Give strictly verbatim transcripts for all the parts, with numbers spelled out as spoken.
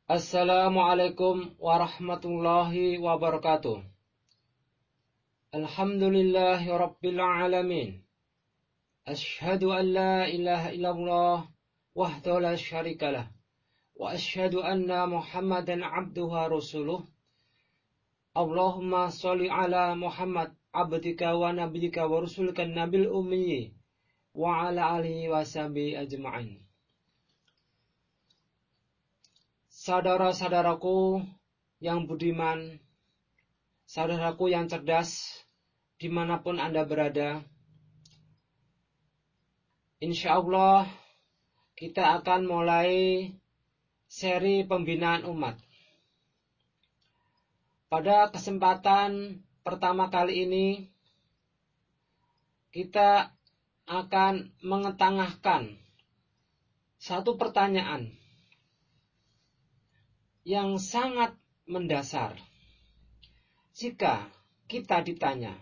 Assalamualaikum warahmatullahi wabarakatuh. Alhamdulillahi rabbil alamin. Ashhadu an la ilaha illallah wahdahu la syarikalah. Wa ashhadu anna Muhammadan abduhu wa rasuluh. Allahumma sholli ala Muhammad abdika wa nabiyika wa rasulika nabil ummi wa ala alihi wa sahbihi ajma'in. Saudara-saudaraku yang budiman, saudaraku yang cerdas, dimanapun Anda berada, insya Allah kita akan mulai seri pembinaan umat. Pada kesempatan pertama kali ini, kita akan mengetengahkan satu pertanyaan yang sangat mendasar. Jika kita ditanya,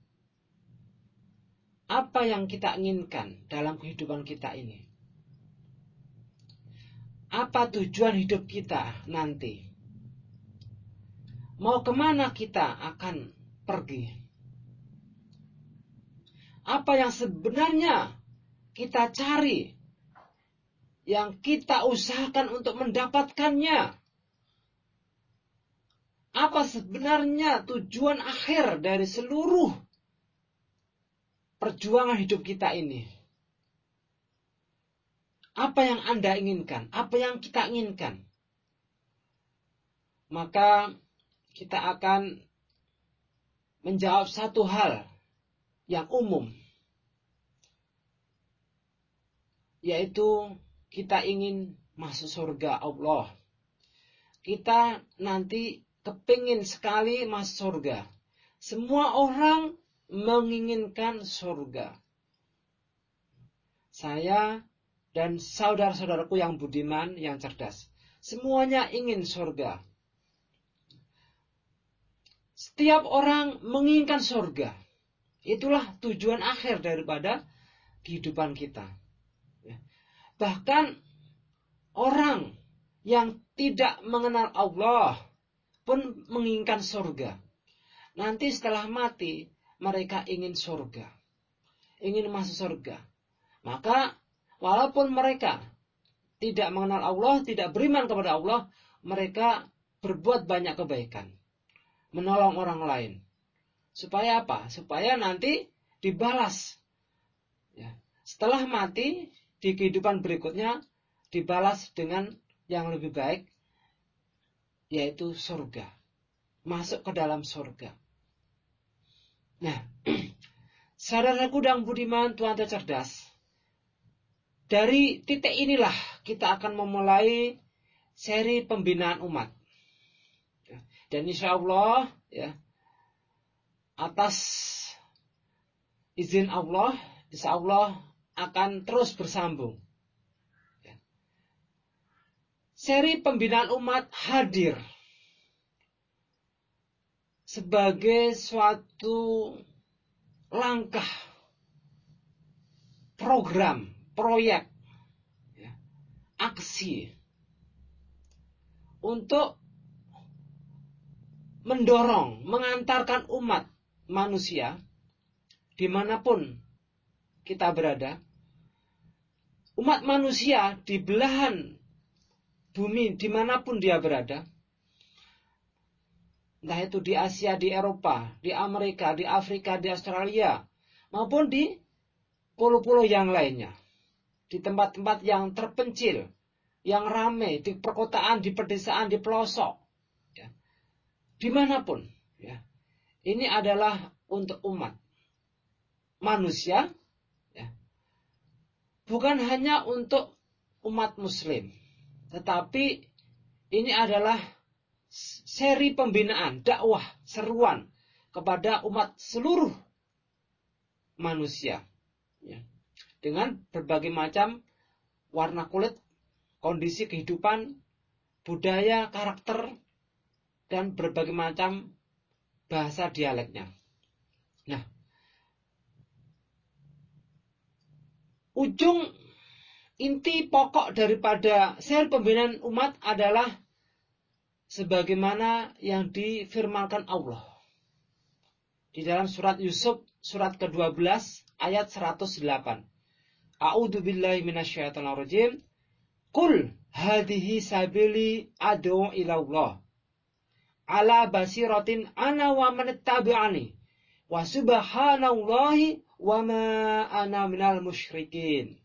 apa yang kita inginkan dalam kehidupan kita ini? Apa tujuan hidup kita nanti? Mau kemana kita akan pergi? Apa yang sebenarnya kita cari, yang kita usahakan untuk mendapatkannya? Apa sebenarnya tujuan akhir dari seluruh perjuangan hidup kita ini? Apa yang Anda inginkan? Apa yang kita inginkan? Maka kita akan menjawab satu hal yang umum, yaitu kita ingin masuk surga Allah. Kita nanti kepingin sekali masuk surga. Semua orang menginginkan surga. Saya dan saudara-saudaraku yang budiman, yang cerdas, semuanya ingin surga. Setiap orang menginginkan surga. Itulah tujuan akhir daripada kehidupan kita. Bahkan orang yang tidak mengenal Allah pun menginginkan surga. Nanti setelah mati, mereka ingin surga. Ingin masuk surga. Maka, walaupun mereka tidak mengenal Allah, tidak beriman kepada Allah, mereka berbuat banyak kebaikan. Menolong orang lain. Supaya apa? Supaya nanti dibalas. Ya. Setelah mati, di kehidupan berikutnya, dibalas dengan yang lebih baik, yaitu surga. Masuk ke dalam surga. Nah, saudaraku dan budiman, Tuhan cerdas. Dari titik inilah kita akan memulai seri pembinaan umat. Dan insya Allah, ya, atas izin Allah, insya Allah akan terus bersambung. Seri pembinaan umat hadir sebagai suatu langkah, program, proyek, ya, aksi untuk mendorong, mengantarkan umat manusia dimanapun kita berada, umat manusia di belahan bumi dimanapun dia berada, entah itu di Asia, di Eropa, di Amerika, di Afrika, di Australia, maupun di pulau-pulau yang lainnya, di tempat-tempat yang terpencil, yang ramai, di perkotaan, di pedesaan, di pelosok, ya, dimanapun, ya. Ini adalah untuk umat manusia, ya. Bukan hanya untuk umat muslim, tetapi ini adalah seri pembinaan, dakwah, seruan kepada umat seluruh manusia, ya. Dengan berbagai macam warna kulit, kondisi kehidupan, budaya, karakter, dan berbagai macam bahasa dialeknya. Nah, ujung inti pokok daripada seri pembinaan umat adalah sebagaimana yang difirmankan Allah di dalam surat Yusuf surat kedua belas ayat seratus delapan. A'udzu billahi minasyaitonir rajim. Qul hadhihi sabili ad'u ila Allah ala basiratin ana wa man tabi'ani wa subhanallahi wa ma ana minal musyrikin.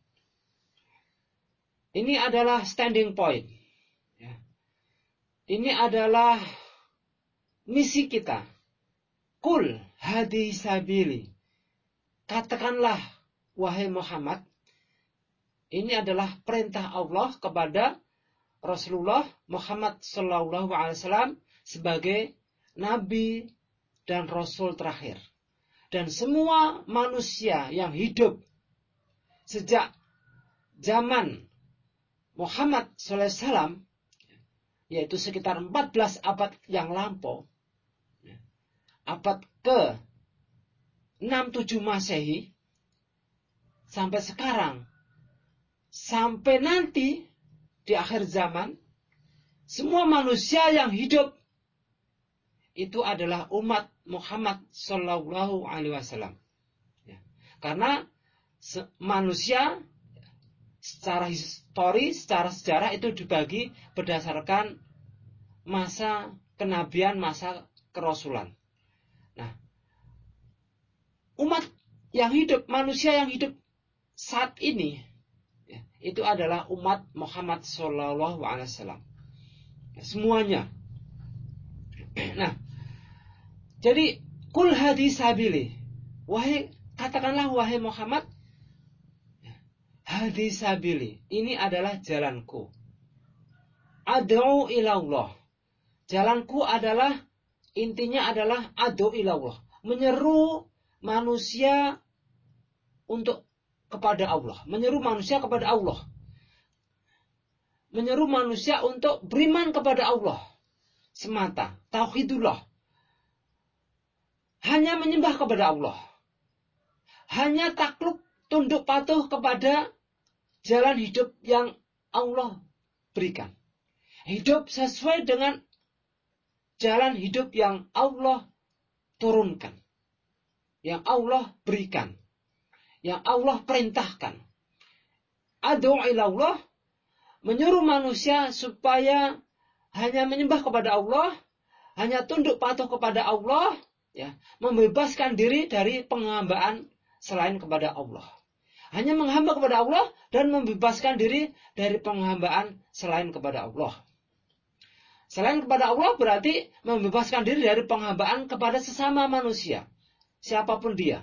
Ini adalah standing point. Ya. Ini adalah misi kita. Qul hadhihi sabili. Katakanlah wahai Muhammad, ini adalah perintah Allah kepada Rasulullah Muhammad sallallahu alaihi wasallam sebagai nabi dan rasul terakhir. Dan semua manusia yang hidup sejak zaman Muhammad sallallahu alaihi wasallam, yaitu sekitar empat belas abad yang lampau, abad ke enam tujuh Masehi, sampai sekarang, sampai nanti di akhir zaman, semua manusia yang hidup itu adalah umat Muhammad sallallahu alaihi wasallam. Ya. Karena se- manusia secara histori, secara sejarah itu dibagi berdasarkan masa kenabian, masa kerasulan. Nah, umat yang hidup, manusia yang hidup saat ini, ya, itu adalah umat Muhammad sallallahu alaihi wasallam. Ya, semuanya. Nah, jadi kul hadi sabili. Wahai, katakanlah wahai Muhammad, hadi sabili, ini adalah jalanku. Ad'u ila Allah. Jalanku adalah, intinya adalah ad'u ila Allah, menyeru manusia untuk kepada Allah, menyeru manusia kepada Allah, menyeru manusia untuk beriman kepada Allah semata, tauhidullah, hanya menyembah kepada Allah, hanya takluk tunduk patuh kepada jalan hidup yang Allah berikan, hidup sesuai dengan jalan hidup yang Allah turunkan, yang Allah berikan, yang Allah perintahkan. Ad'u ila Allah, menyuruh manusia supaya hanya menyembah kepada Allah, hanya tunduk patuh kepada Allah, ya, membebaskan diri dari penghambaan selain kepada Allah. Hanya menghamba kepada Allah dan membebaskan diri dari penghambaan selain kepada Allah. Selain kepada Allah berarti membebaskan diri dari penghambaan kepada sesama manusia, siapapun dia.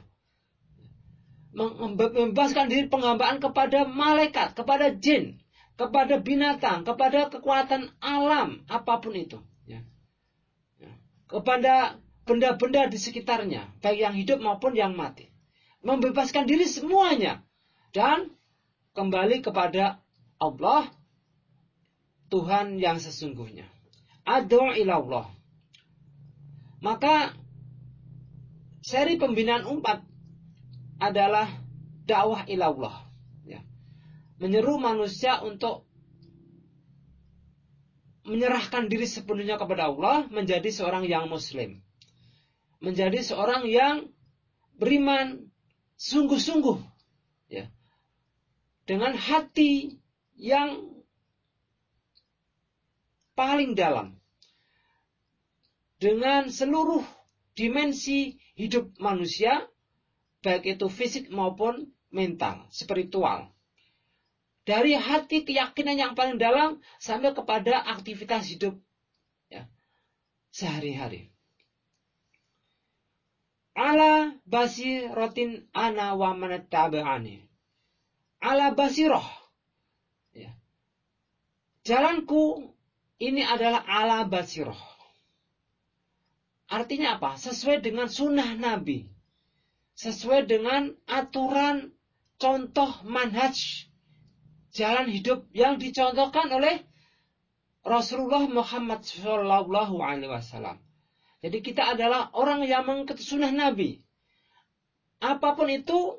Membebaskan diri penghambaan kepada malaikat, kepada jin, kepada binatang, kepada kekuatan alam, apapun itu. Ya. Ya. Kepada benda-benda di sekitarnya, baik yang hidup maupun yang mati. Membebaskan diri semuanya. Dan kembali kepada Allah, Tuhan yang sesungguhnya. Ad'u ila Allah. Maka seri pembinaan umat adalah dakwah ila Allah. Ya. Menyeru manusia untuk menyerahkan diri sepenuhnya kepada Allah, menjadi seorang yang muslim. Menjadi seorang yang beriman sungguh-sungguh. Ya. Dengan hati yang paling dalam. Dengan seluruh dimensi hidup manusia, baik itu fisik maupun mental, spiritual. Dari hati keyakinan yang paling dalam sampai kepada aktivitas hidup, ya, sehari-hari. Ala basiratin ana wa man tabi'ani. Ala basirah. Ya. Jalanku ini adalah ala basirah. Artinya apa? Sesuai dengan sunnah Nabi. Sesuai dengan aturan, contoh, manhaj, jalan hidup yang dicontohkan oleh Rasulullah Muhammad shallallahu alaihi wasallam. Jadi kita adalah orang yang mengikuti sunnah Nabi. Apapun itu,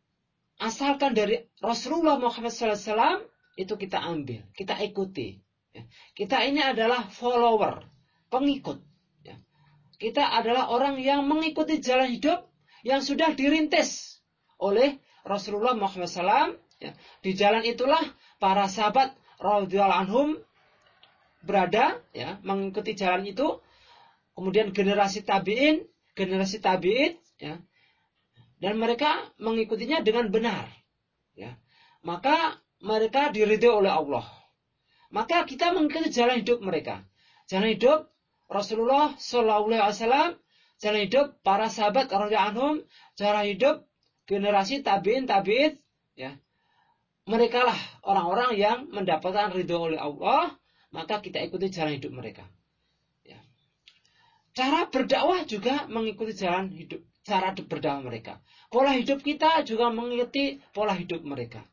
asalkan dari Rasulullah Muhammad shallallahu alaihi wasallam, itu kita ambil, kita ikuti. Kita ini adalah follower, pengikut. Kita adalah orang yang mengikuti jalan hidup yang sudah dirintis oleh Rasulullah Muhammad shallallahu alaihi wasallam. Di jalan itulah para sahabat radhiyallahu anhum berada, ya, mengikuti jalan itu. Kemudian generasi tabi'in, generasi tabi'in, ya, dan mereka mengikutinya dengan benar, ya. Maka mereka diridhoi oleh Allah. Maka kita mengikuti jalan hidup mereka. Jalan hidup Rasulullah shallallahu alaihi wasallam, jalan hidup para sahabat radhiyallahu anhum, jalan hidup generasi tabi'in tabi'in, ya. Mereka lah orang-orang yang mendapatkan ridho oleh Allah, maka kita ikuti jalan hidup mereka. Ya. Cara berdakwah juga mengikuti jalan hidup, cara berdakwah mereka. Pola hidup kita juga mengikuti pola hidup mereka.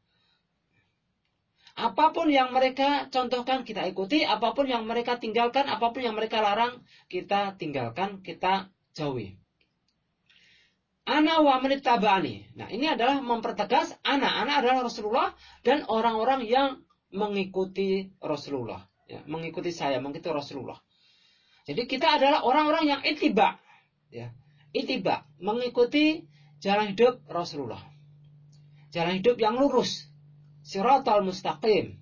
Apapun yang mereka contohkan kita ikuti, apapun yang mereka tinggalkan, apapun yang mereka larang kita tinggalkan, kita jauhi. Ana wa manittaba'ani. Nah, ini adalah mempertegas ana, ana adalah Rasulullah dan orang-orang yang mengikuti Rasulullah, ya, mengikuti saya, mengikuti Rasulullah. Jadi kita adalah orang-orang yang ittiba, ya, ittiba, mengikuti jalan hidup Rasulullah. Jalan hidup yang lurus, siratal mustaqim.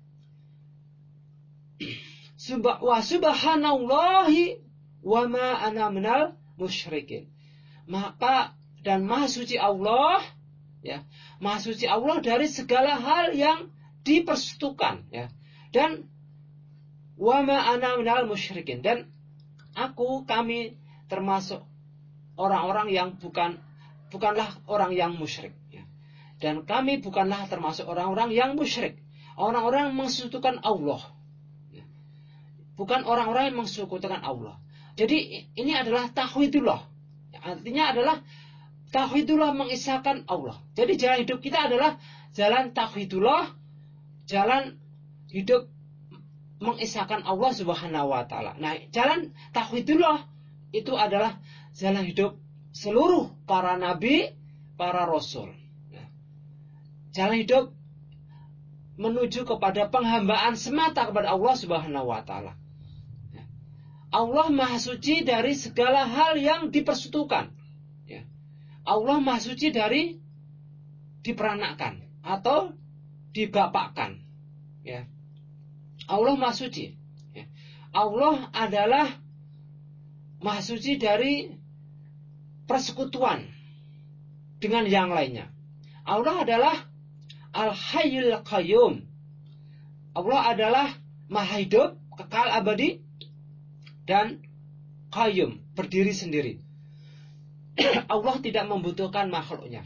Wa subhanallahi wa ma ana minal musyrikin. Maka dan maha suci Allah, ya, maha suci Allah dari segala hal yang dipersekutukan, ya. Dan wa ma ana minal musyrikin, dan aku kami termasuk orang-orang yang bukan bukanlah orang yang musyrik, ya. Dan kami bukanlah termasuk orang-orang yang musyrik, orang-orang yang mensekutukan Allah, ya. Bukan orang-orang yang mensekutukan Allah. Jadi ini adalah tauhidullah. Artinya adalah tauhidullah, mengisahkan Allah. Jadi jalan hidup kita adalah jalan tauhidullah, jalan hidup mengisahkan Allah Subhanahu wa taala. Nah, jalan tauhidullah itu adalah jalan hidup seluruh para nabi, para rasul. Jalan hidup menuju kepada penghambaan semata kepada Allah Subhanahu wa taala. Allah Maha Suci dari segala hal yang dipersekutukan, ya. Allah Maha Suci dari diperanakkan atau dibapakkan, ya. Allah Maha Suci, ya. Allah adalah Maha Suci dari persekutuan dengan yang lainnya. Allah adalah Al-Hayyul Qayyum. Allah adalah Maha Hidup, kekal abadi, dan qayyum, berdiri sendiri. Allah tidak membutuhkan makhluknya.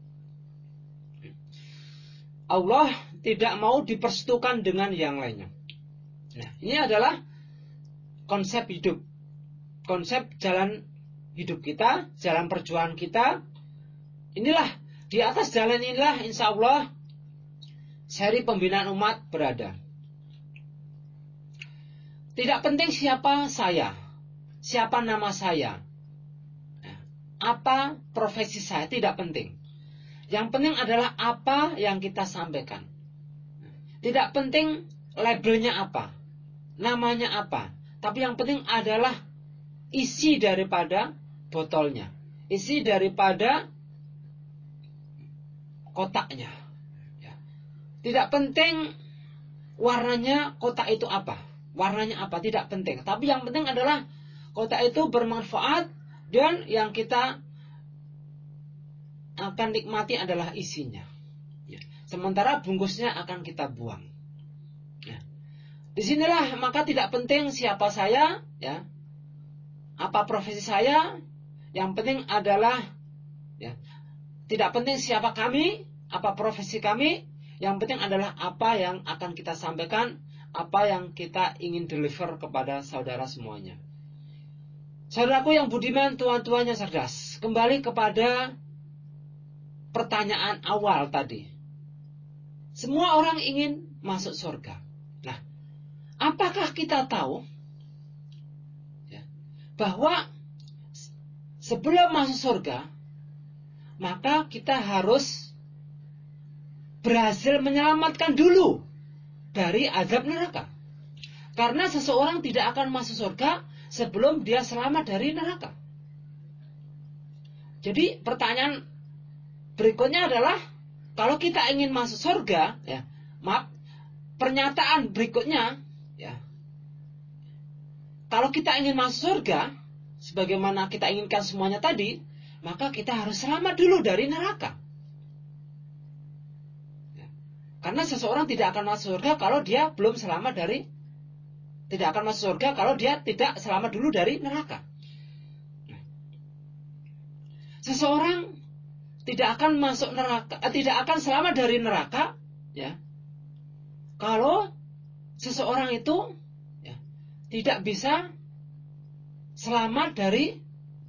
Allah tidak mau dipersekutukan dengan yang lainnya. Nah, ini adalah konsep hidup, konsep jalan hidup kita, jalan perjuangan kita. Inilah, di atas jalan inilah insya Allah seri pembinaan umat berada. Tidak penting siapa saya, siapa nama saya, apa profesi saya, tidak penting. Yang penting adalah apa yang kita sampaikan. Tidak penting labelnya apa, namanya apa, tapi yang penting adalah isi daripada botolnya, isi daripada kotaknya. Tidak penting warnanya kotak itu apa, warnanya apa, tidak penting. Tapi yang penting adalah kotak itu bermanfaat dan yang kita akan nikmati adalah isinya. Ya. Sementara bungkusnya akan kita buang. Ya. Disinilah maka tidak penting siapa saya, ya, apa profesi saya. Yang penting adalah, ya, tidak penting siapa kami, apa profesi kami. Yang penting adalah apa yang akan kita sampaikan, apa yang kita ingin deliver kepada saudara semuanya. Saudaraku yang budiman, tuan-tuannya cerdas. Kembali kepada pertanyaan awal tadi. Semua orang ingin masuk surga. Nah, apakah kita tahu, ya, bahwa sebelum masuk surga, maka kita harus berhasil menyelamatkan dulu dari azab neraka. Karena seseorang tidak akan masuk surga sebelum dia selamat dari neraka. Jadi pertanyaan berikutnya adalah, kalau kita ingin masuk surga, ya, maaf, pernyataan berikutnya, ya, kalau kita ingin masuk surga, sebagaimana kita inginkan semuanya tadi, maka kita harus selamat dulu dari neraka. Ya. Karena seseorang tidak akan masuk surga kalau dia belum selamat dari, tidak akan masuk surga kalau dia tidak selamat dulu dari neraka. Seseorang tidak akan masuk neraka, eh, tidak akan selamat dari neraka, ya, kalau seseorang itu, ya, tidak bisa selamat dari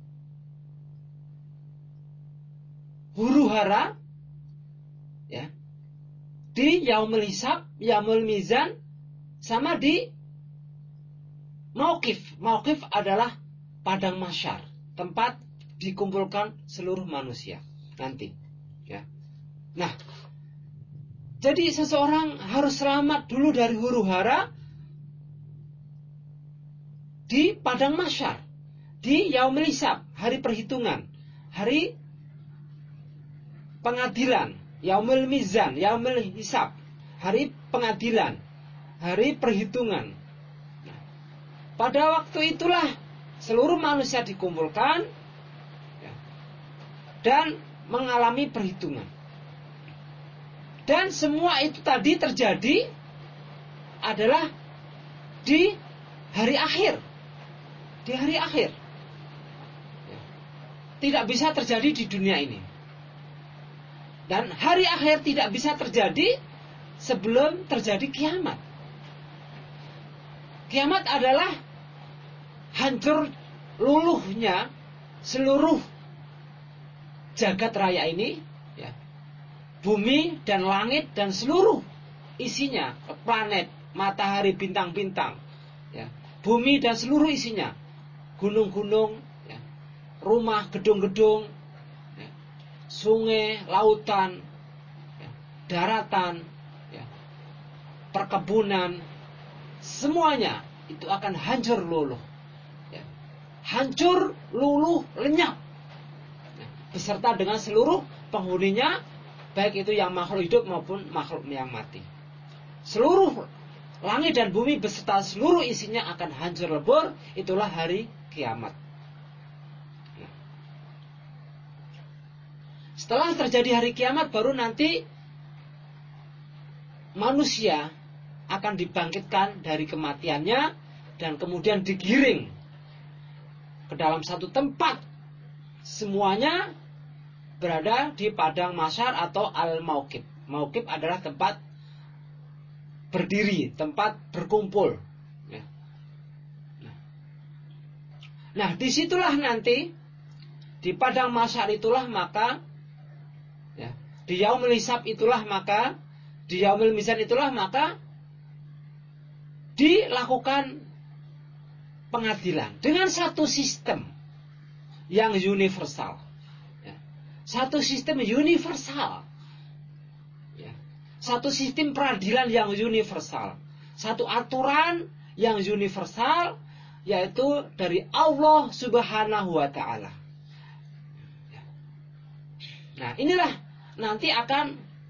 huru hara, ya, di yaumul hisab, yaumul mizan, sama di mauqif. Mauqif adalah padang mahsyar, tempat dikumpulkan seluruh manusia nanti, ya. Nah, jadi seseorang harus selamat dulu dari huru hara di padang mahsyar, di yaumul hisab, hari perhitungan, hari pengadilan, yaumul mizan, yaumul hisab, hari pengadilan, hari perhitungan. Nah, pada waktu itulah seluruh manusia dikumpulkan, ya, dan mengalami perhitungan. Dan semua itu tadi terjadi adalah di hari akhir. Di hari akhir. Ya. Tidak bisa terjadi di dunia ini. Dan hari akhir tidak bisa terjadi sebelum terjadi kiamat. Kiamat adalah hancur luluhnya seluruh jagat raya ini, ya. Bumi dan langit dan seluruh isinya, planet, matahari, bintang-bintang, ya. Bumi dan seluruh isinya, gunung-gunung, ya. Rumah, gedung-gedung, ya. Sungai, lautan, ya. Daratan, ya. Perkebunan, semuanya itu akan hancur luluh, ya. Hancur luluh lenyap, ya. Beserta dengan seluruh penghuninya, baik itu yang makhluk hidup maupun makhluk yang mati. Seluruh langit dan bumi beserta seluruh isinya akan hancur lebur. Itulah hari kiamat. Nah, setelah terjadi hari kiamat, baru nanti manusia akan dibangkitkan dari kematiannya dan kemudian digiring ke dalam satu tempat. Semuanya berada di padang mahsyar atau al-mauqif. Mauqif adalah tempat berdiri, tempat berkumpul. Ya. Nah, nah, disitulah nanti di padang mahsyar itulah maka, ya, di yaumul hisab itulah maka, di yaumul mizan itulah maka dilakukan pengadilan dengan satu sistem yang universal. Satu sistem universal, ya. Satu sistem peradilan yang universal, satu aturan yang universal, yaitu dari Allah Subhanahu wa Ta'ala. Nah, inilah nanti akan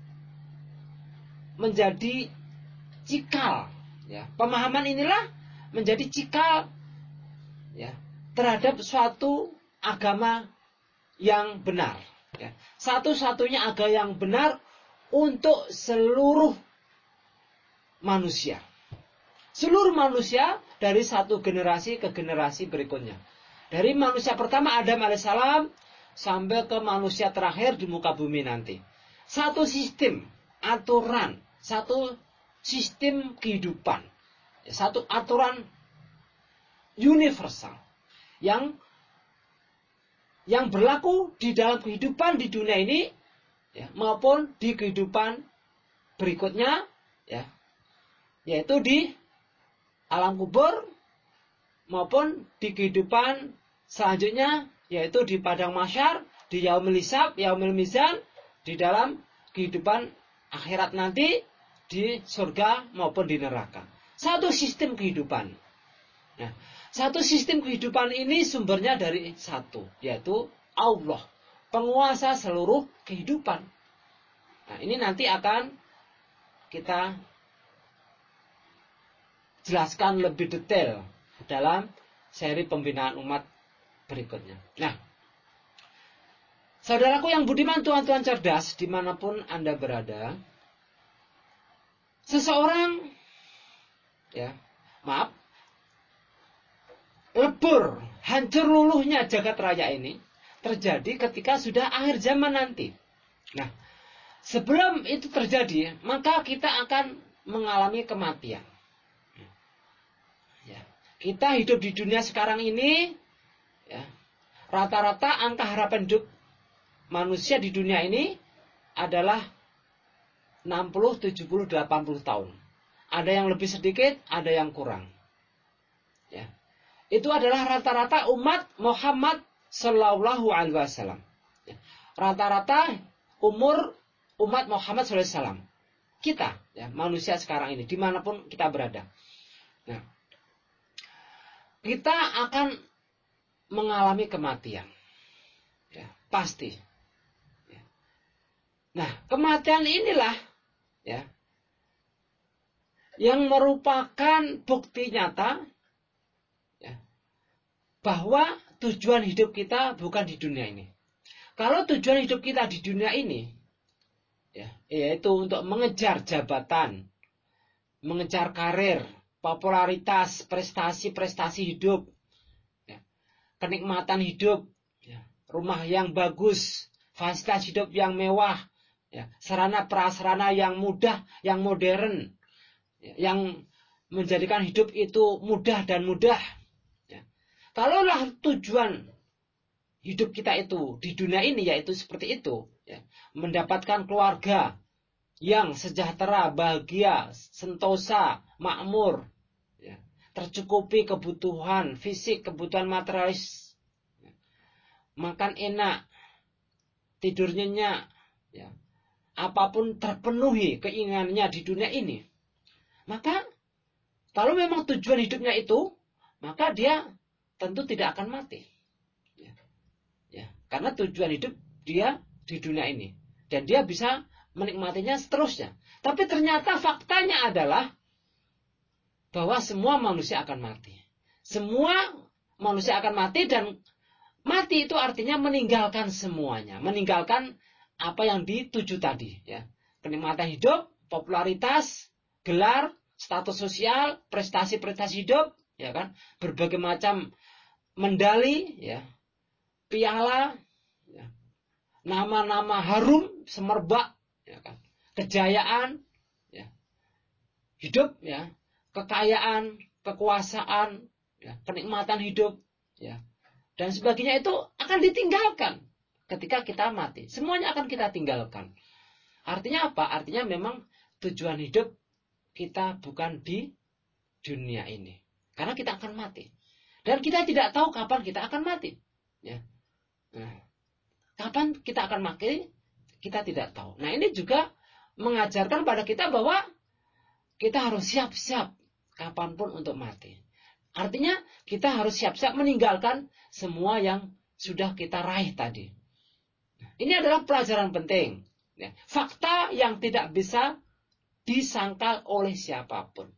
menjadi cikal, ya. Pemahaman inilah menjadi cikal, ya, terhadap suatu agama yang benar. Ya. Satu-satunya agama yang benar untuk seluruh manusia. Seluruh manusia dari satu generasi ke generasi berikutnya. Dari manusia pertama Adam alaihissalam sampai ke manusia terakhir di muka bumi nanti. Satu sistem, aturan, satu sistem kehidupan. Satu aturan universal yang yang berlaku di dalam kehidupan di dunia ini, ya, maupun di kehidupan berikutnya, ya, yaitu di alam kubur maupun di kehidupan selanjutnya, yaitu di padang mahsyar, di yaumul hisab, yaumul mizan, di dalam kehidupan akhirat nanti di surga maupun di neraka. satu sistem kehidupan. Nah, satu sistem kehidupan ini sumbernya dari satu, yaitu Allah, penguasa seluruh kehidupan. Nah, ini nanti akan kita jelaskan lebih detail dalam seri pembinaan umat berikutnya. Nah, saudaraku yang budiman, tuan-tuan cerdas, dimanapun Anda berada, seseorang, ya, maaf, lebur, hancur luluhnya jagat raya ini terjadi ketika sudah akhir zaman nanti. Nah, sebelum itu terjadi, maka kita akan mengalami kematian. Ya, kita hidup di dunia sekarang ini, ya, rata-rata angka harapan hidup manusia di dunia ini adalah enam puluh, tujuh puluh, delapan puluh tahun. Ada yang lebih sedikit, ada yang kurang. Ya. Itu adalah rata-rata umat Muhammad Sallallahu Alaihi Wasallam. Ya. Rata-rata umur umat Muhammad Sallallahu Alaihi Wasallam. Kita, ya, manusia sekarang ini, dimanapun kita berada. Nah, kita akan mengalami kematian. Ya, pasti. Nah, kematian inilah, ya, yang merupakan bukti nyata, ya, bahwa tujuan hidup kita bukan di dunia ini. Kalau tujuan hidup kita di dunia ini, ya, yaitu untuk mengejar jabatan, mengejar karir, popularitas, prestasi-prestasi hidup, ya, kenikmatan hidup, ya, rumah yang bagus, fasilitas hidup yang mewah, ya, sarana prasarana yang mudah, yang modern, ya, yang menjadikan hidup itu mudah dan mudah. Ya. Kalaulah tujuan hidup kita itu di dunia ini yaitu seperti itu, ya, mendapatkan keluarga yang sejahtera, bahagia, sentosa, makmur, ya, tercukupi kebutuhan fisik, kebutuhan materialis, ya, makan enak, tidur nyenyak, ya, apapun terpenuhi keinginannya di dunia ini, maka kalau memang tujuan hidupnya itu, maka dia tentu tidak akan mati, ya, ya, karena tujuan hidup dia di dunia ini dan dia bisa menikmatinya seterusnya. Tapi ternyata faktanya adalah bahwa semua manusia akan mati. Semua manusia akan mati, dan mati itu artinya meninggalkan semuanya, meninggalkan apa yang dituju tadi, ya. Kenikmatan hidup, popularitas, gelar, status sosial, prestasi-prestasi hidup, ya kan? Berbagai macam medali, ya, piala, ya, nama-nama harum, semerbak, ya kan? Kejayaan, ya, hidup, ya, kekayaan, kekuasaan, ya, kenikmatan hidup, ya, dan sebagainya itu akan ditinggalkan ketika kita mati. Semuanya akan kita tinggalkan. Artinya apa? Artinya memang tujuan hidup kita bukan di dunia ini, karena kita akan mati, dan kita tidak tahu kapan kita akan mati, ya. Nah, kapan kita akan mati kita tidak tahu. Nah, ini juga mengajarkan pada kita bahwa kita harus siap-siap kapanpun untuk mati. Artinya kita harus siap-siap meninggalkan semua yang sudah kita raih tadi. Ini adalah pelajaran penting, ya, fakta yang tidak bisa disangkal oleh siapapun.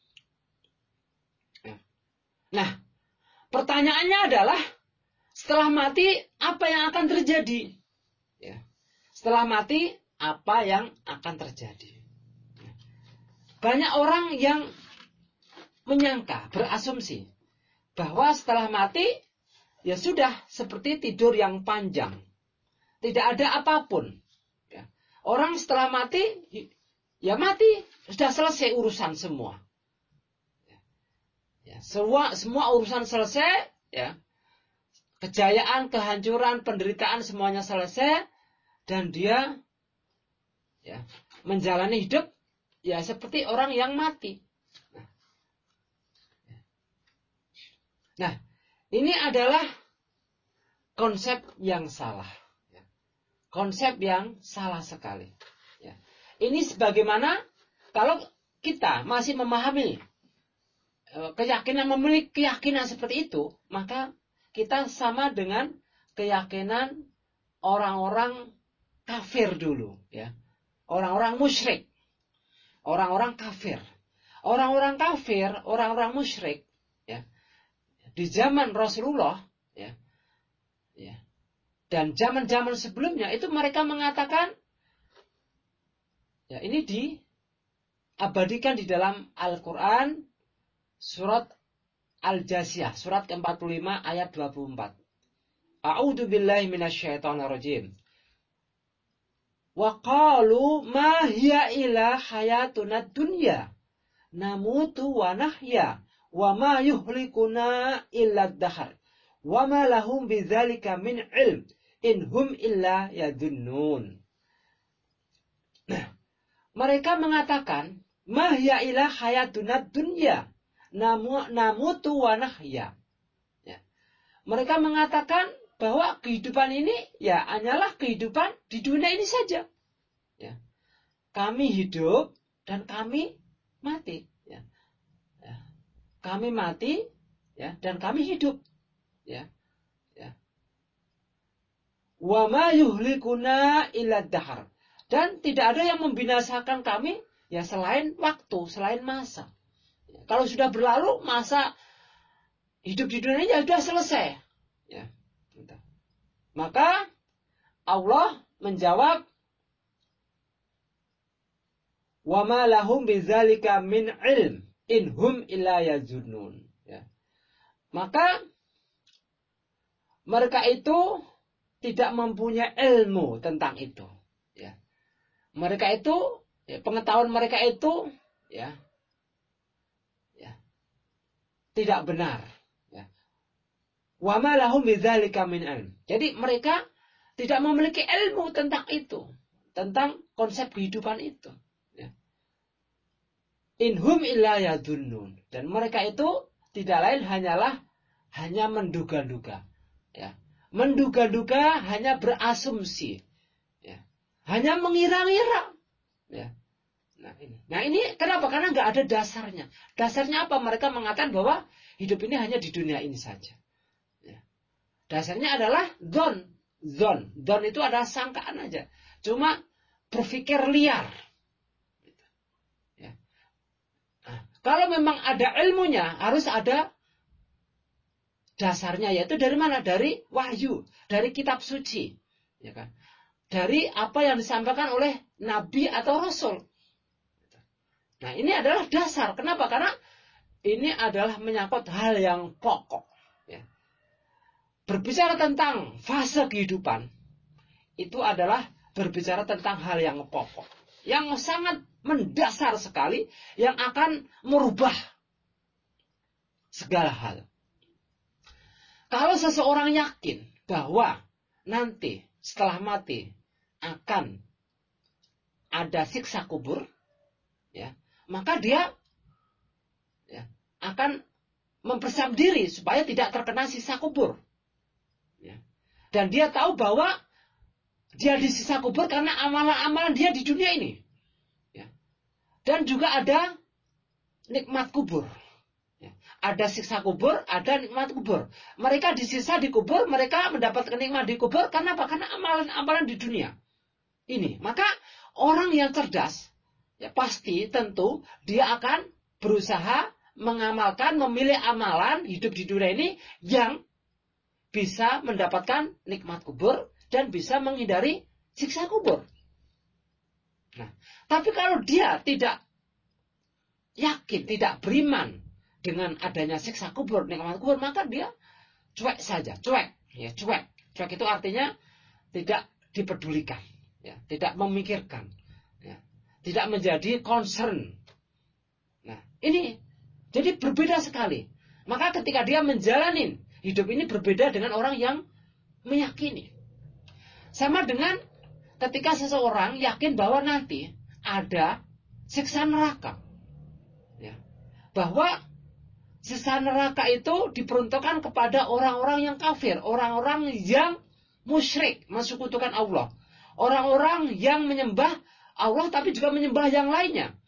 Nah, pertanyaannya adalah, setelah mati apa yang akan terjadi? Ya. Setelah mati apa yang akan terjadi? Banyak orang yang menyangka, berasumsi bahwa setelah mati ya sudah seperti tidur yang panjang, tidak ada apapun. Ya. Orang setelah mati ya mati, sudah selesai urusan semua. Ya. Ya, semua semua urusan selesai, ya. Kejayaan, kehancuran, penderitaan semuanya selesai, dan dia, ya, menjalani hidup ya seperti orang yang mati. Nah, nah ini adalah konsep yang salah, ya. Konsep yang salah sekali. Ya. Ini sebagaimana kalau kita masih memahami keyakinan memiliki keyakinan seperti itu, maka kita sama dengan keyakinan orang-orang kafir dulu, ya. Orang-orang musyrik. Orang-orang kafir. Orang-orang kafir, orang-orang musyrik, ya. Di zaman Rasulullah, ya. Ya. Dan zaman-zaman sebelumnya itu mereka mengatakan, ya, ini diabadikan di dalam Al-Qur'an surat Al-Jasiyah, surat ke empat puluh lima ayat dua puluh empat. A'udzu billahi minasyaitonir rajim. Wa qalu ma hiya illa hayatuna dunya namutu wa nahya wa ma yuhlikuna illa ad-dahr wa ma lahum bidzalika min ilm in hum illa yadunnun. Nah, mereka mengatakan ma hiya illa hayatuna dunya namu namutu wa nahya. Ya. Mereka mengatakan bahwa kehidupan ini ya hanyalah kehidupan di dunia ini saja. Ya. Kami hidup dan kami mati. Ya. Ya. Kami mati, ya, dan kami hidup. Ya. Ya. Wa ma yuhlikuna illa dahar. Dan tidak ada yang membinasakan kami ya selain waktu, selain masa. Ya. Kalau sudah berlalu masa hidup di dunia ini ya sudah selesai. Ya. Maka Allah menjawab, wa ma lahum bidzalika min ilm in hum illa yazunnun. Ya. Maka mereka itu tidak mempunyai ilmu tentang itu. Ya. Mereka itu, ya, pengetahuan mereka itu, ya, ya, tidak benar. Wa ma lahum bidzalika min ilm. Jadi mereka tidak memiliki ilmu tentang itu, tentang konsep kehidupan itu. Ya. In hum illa yadunnun. Dan mereka itu tidak lain hanyalah hanya menduga-duga. Ya. Menduga-duga, hanya berasumsi. Ya. Hanya mengira-ngira. Ya. Nah ini. Nah ini kenapa? Karena nggak ada dasarnya. Dasarnya apa? Mereka mengatakan bahwa hidup ini hanya di dunia ini saja. Dasarnya adalah zon. Zon. Zon itu adalah sangkaan aja. Cuma berpikir liar. Ya. Nah, kalau memang ada ilmunya, harus ada dasarnya. Yaitu dari mana? Dari wahyu. Dari kitab suci. Ya kan? Dari apa yang disampaikan oleh Nabi atau Rasul. Nah ini adalah dasar. Kenapa? Karena ini adalah menyangkut hal yang pokok. Ya. Berbicara tentang fase kehidupan, itu adalah berbicara tentang hal yang pokok, yang sangat mendasar sekali, yang akan merubah segala hal. Kalau seseorang yakin bahwa nanti setelah mati akan ada siksa kubur, ya, maka dia ya, akan mempersiapkan diri supaya tidak terkena siksa kubur. Ya. Dan dia tahu bahwa dia disiksa kubur karena amalan-amalan dia di dunia ini. Ya. Dan juga ada nikmat kubur. Ya. Ada siksa kubur, ada nikmat kubur. Mereka disiksa di kubur, mereka mendapatkan nikmat di kubur. Karena apa? Karena amalan-amalan di dunia ini. Maka orang yang cerdas, ya pasti tentu dia akan berusaha mengamalkan, memilih amalan hidup di dunia ini yang bisa mendapatkan nikmat kubur dan bisa menghindari siksa kubur. Nah, tapi kalau dia tidak yakin, tidak beriman dengan adanya siksa kubur, nikmat kubur, maka dia cuek saja, cuek, ya cuek. Cuek itu artinya tidak dipedulikan, ya, tidak memikirkan, ya, tidak menjadi concern. Nah, ini jadi berbeda sekali. Maka ketika dia menjalani hidup ini berbeda dengan orang yang meyakini. Sama dengan ketika seseorang yakin bahwa nanti ada siksa neraka. Ya. Bahwa siksa neraka itu diperuntukkan kepada orang-orang yang kafir. Orang-orang yang musyrik, mensekutukan Allah. Orang-orang yang menyembah Allah tapi juga menyembah yang lainnya.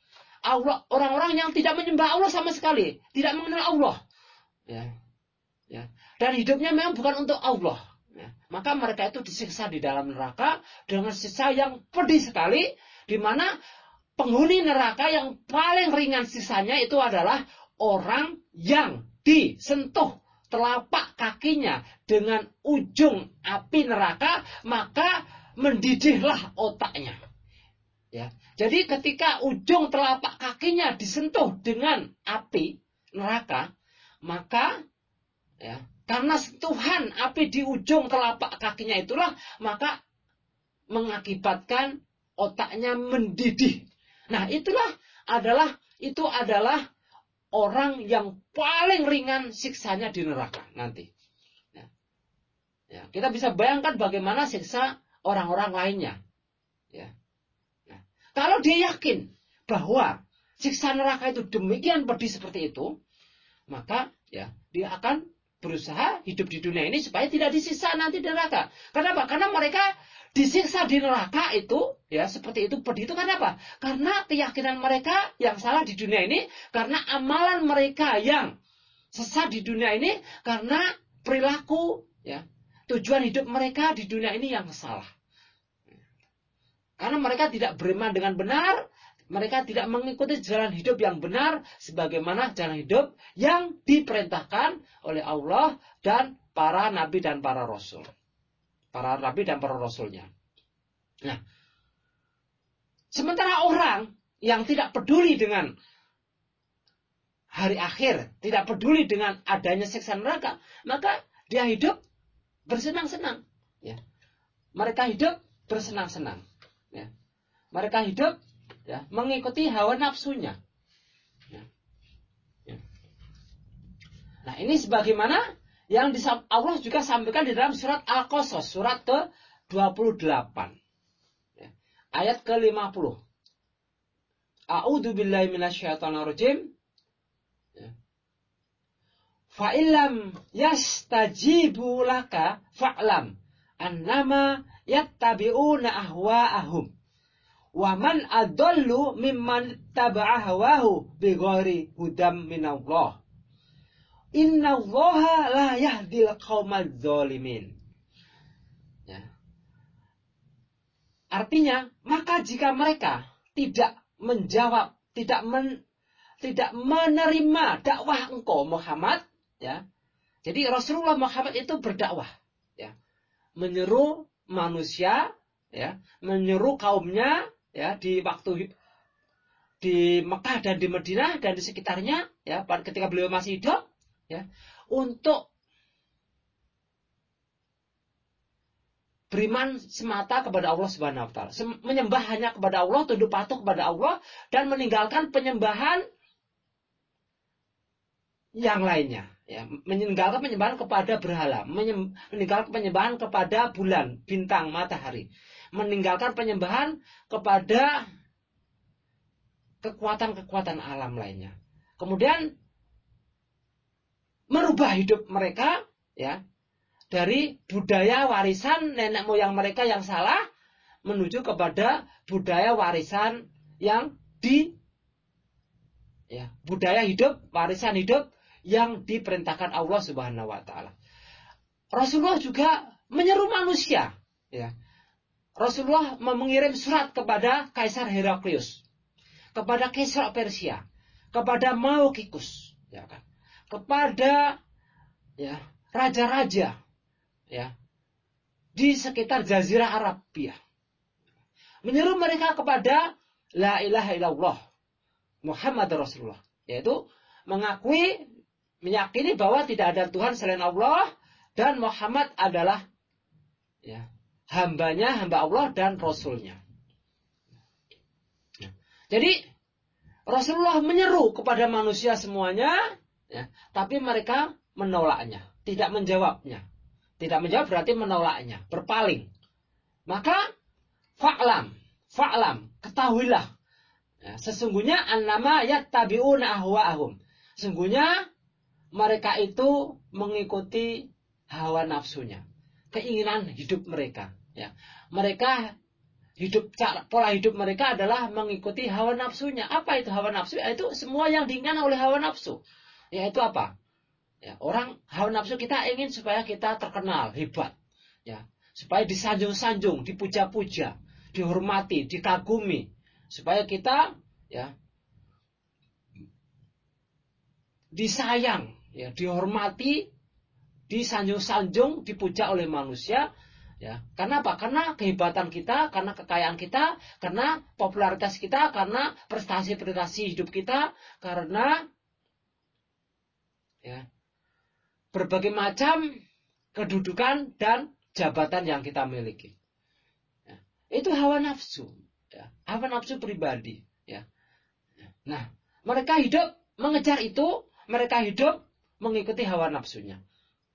Allah, orang-orang yang tidak menyembah Allah sama sekali, tidak mengenal Allah. Ya. Ya. Dan hidupnya memang bukan untuk Allah. Ya. Maka mereka itu disiksa di dalam neraka dengan siksa yang pedih sekali, di mana penghuni neraka yang paling ringan sisanya itu adalah orang yang disentuh telapak kakinya dengan ujung api neraka, maka mendidihlah otaknya. Ya. Jadi ketika ujung telapak kakinya disentuh dengan api neraka, maka ya, karena sentuhan api di ujung telapak kakinya itulah, maka mengakibatkan otaknya mendidih. Nah, itulah adalah itu adalah orang yang paling ringan siksanya di neraka nanti. Ya. Ya, kita bisa bayangkan bagaimana siksa orang-orang lainnya. Ya. Nah, kalau dia yakin bahwa siksa neraka itu demikian pedih seperti itu, maka ya dia akan berusaha hidup di dunia ini supaya tidak disiksa nanti di neraka. Kenapa? Karena mereka disiksa di neraka itu, ya seperti itu pedih itu karena apa? Karena keyakinan mereka yang salah di dunia ini, karena amalan mereka yang sesat di dunia ini, karena perilaku, ya tujuan hidup mereka di dunia ini yang salah. Karena mereka tidak beriman dengan benar, mereka tidak mengikuti jalan hidup yang benar sebagaimana jalan hidup yang diperintahkan oleh Allah dan para nabi dan para rasul. Para nabi dan para rasulnya. Nah, sementara orang yang tidak peduli dengan hari akhir, tidak peduli dengan adanya siksa neraka, maka dia hidup bersenang-senang. Ya. Mereka hidup bersenang-senang. Ya. Mereka hidup ya, mengikuti hawa nafsunya. Ya. Ya. Nah, ini sebagaimana yang Allah juga sampaikan di dalam surat Al-Qasas, surat ke dua puluh delapan. Ya. Ayat ke lima puluh. A'udzu billahi minasyaitonir rajim. Ya. Fa illam yastajibu laka fa'lam annama yattabi'una ahwa'ahum. Wa man adallu mimman taba'a hawahu bighairi hudam minallah. Innallaha la yahdil qaumadz zalimin. Ya. Artinya, maka jika mereka tidak menjawab, tidak men, tidak menerima dakwah engkau Muhammad, ya. Jadi Rasulullah Muhammad itu berdakwah, ya. Menyeru manusia, ya, menyeru kaumnya, ya, di waktu di Mekah dan di Madinah dan di sekitarnya, ya, ketika beliau masih hidup, ya, untuk beriman semata kepada Allah Subhanahu wa taala, menyembah hanya kepada Allah, tunduk patuh kepada Allah dan meninggalkan penyembahan yang lainnya, ya, meninggalkan penyembahan kepada berhala, meninggalkan penyembahan kepada bulan, bintang, matahari, meninggalkan penyembahan kepada kekuatan-kekuatan alam lainnya. Kemudian merubah hidup mereka, ya, dari budaya warisan nenek moyang mereka yang salah menuju kepada budaya warisan yang di ya, budaya hidup, warisan hidup yang diperintahkan Allah Subhanahu wa taala. Rasulullah juga menyeru manusia, ya. Rasulullah mengirim surat kepada Kaisar Heraklius, kepada Kaisar Persia, kepada Maukikus, ya kan? Kepada ya, raja-raja, ya, di sekitar Jazirah Arabia. Menyeru mereka kepada la ilaha illallah Muhammad Rasulullah, yaitu mengakui, meyakini bahwa tidak ada Tuhan selain Allah dan Muhammad adalah ya, hambanya, hamba Allah dan Rasulnya. Ya. Jadi Rasulullah menyeru kepada manusia semuanya, ya, tapi mereka menolaknya, tidak menjawabnya. Tidak menjawab berarti menolaknya, berpaling. Maka fa'lam, fa'lam, ketahuilah, ya, sesungguhnya annama yattabi'una ahwa'ahum. Sesungguhnya mereka itu mengikuti hawa nafsunya, keinginan hidup mereka. Ya. Mereka hidup pola hidup mereka adalah mengikuti hawa nafsunya. Apa itu hawa nafsu? Itu semua yang diinginkan oleh hawa nafsu. Yaitu apa? Ya, orang hawa nafsu kita ingin supaya kita terkenal hebat, ya, supaya disanjung-sanjung, dipuja-puja, dihormati, dikagumi, supaya kita ya disayang, ya, dihormati, disanjung-sanjung, dipuja oleh manusia. Ya, karena apa? Karena kehebatan kita, karena kekayaan kita, karena popularitas kita, karena prestasi-prestasi hidup kita, karena ya, berbagai macam kedudukan dan jabatan yang kita miliki. Ya, itu hawa nafsu, ya, hawa nafsu pribadi. Ya. Nah, mereka hidup mengejar itu, mereka hidup mengikuti hawa nafsunya.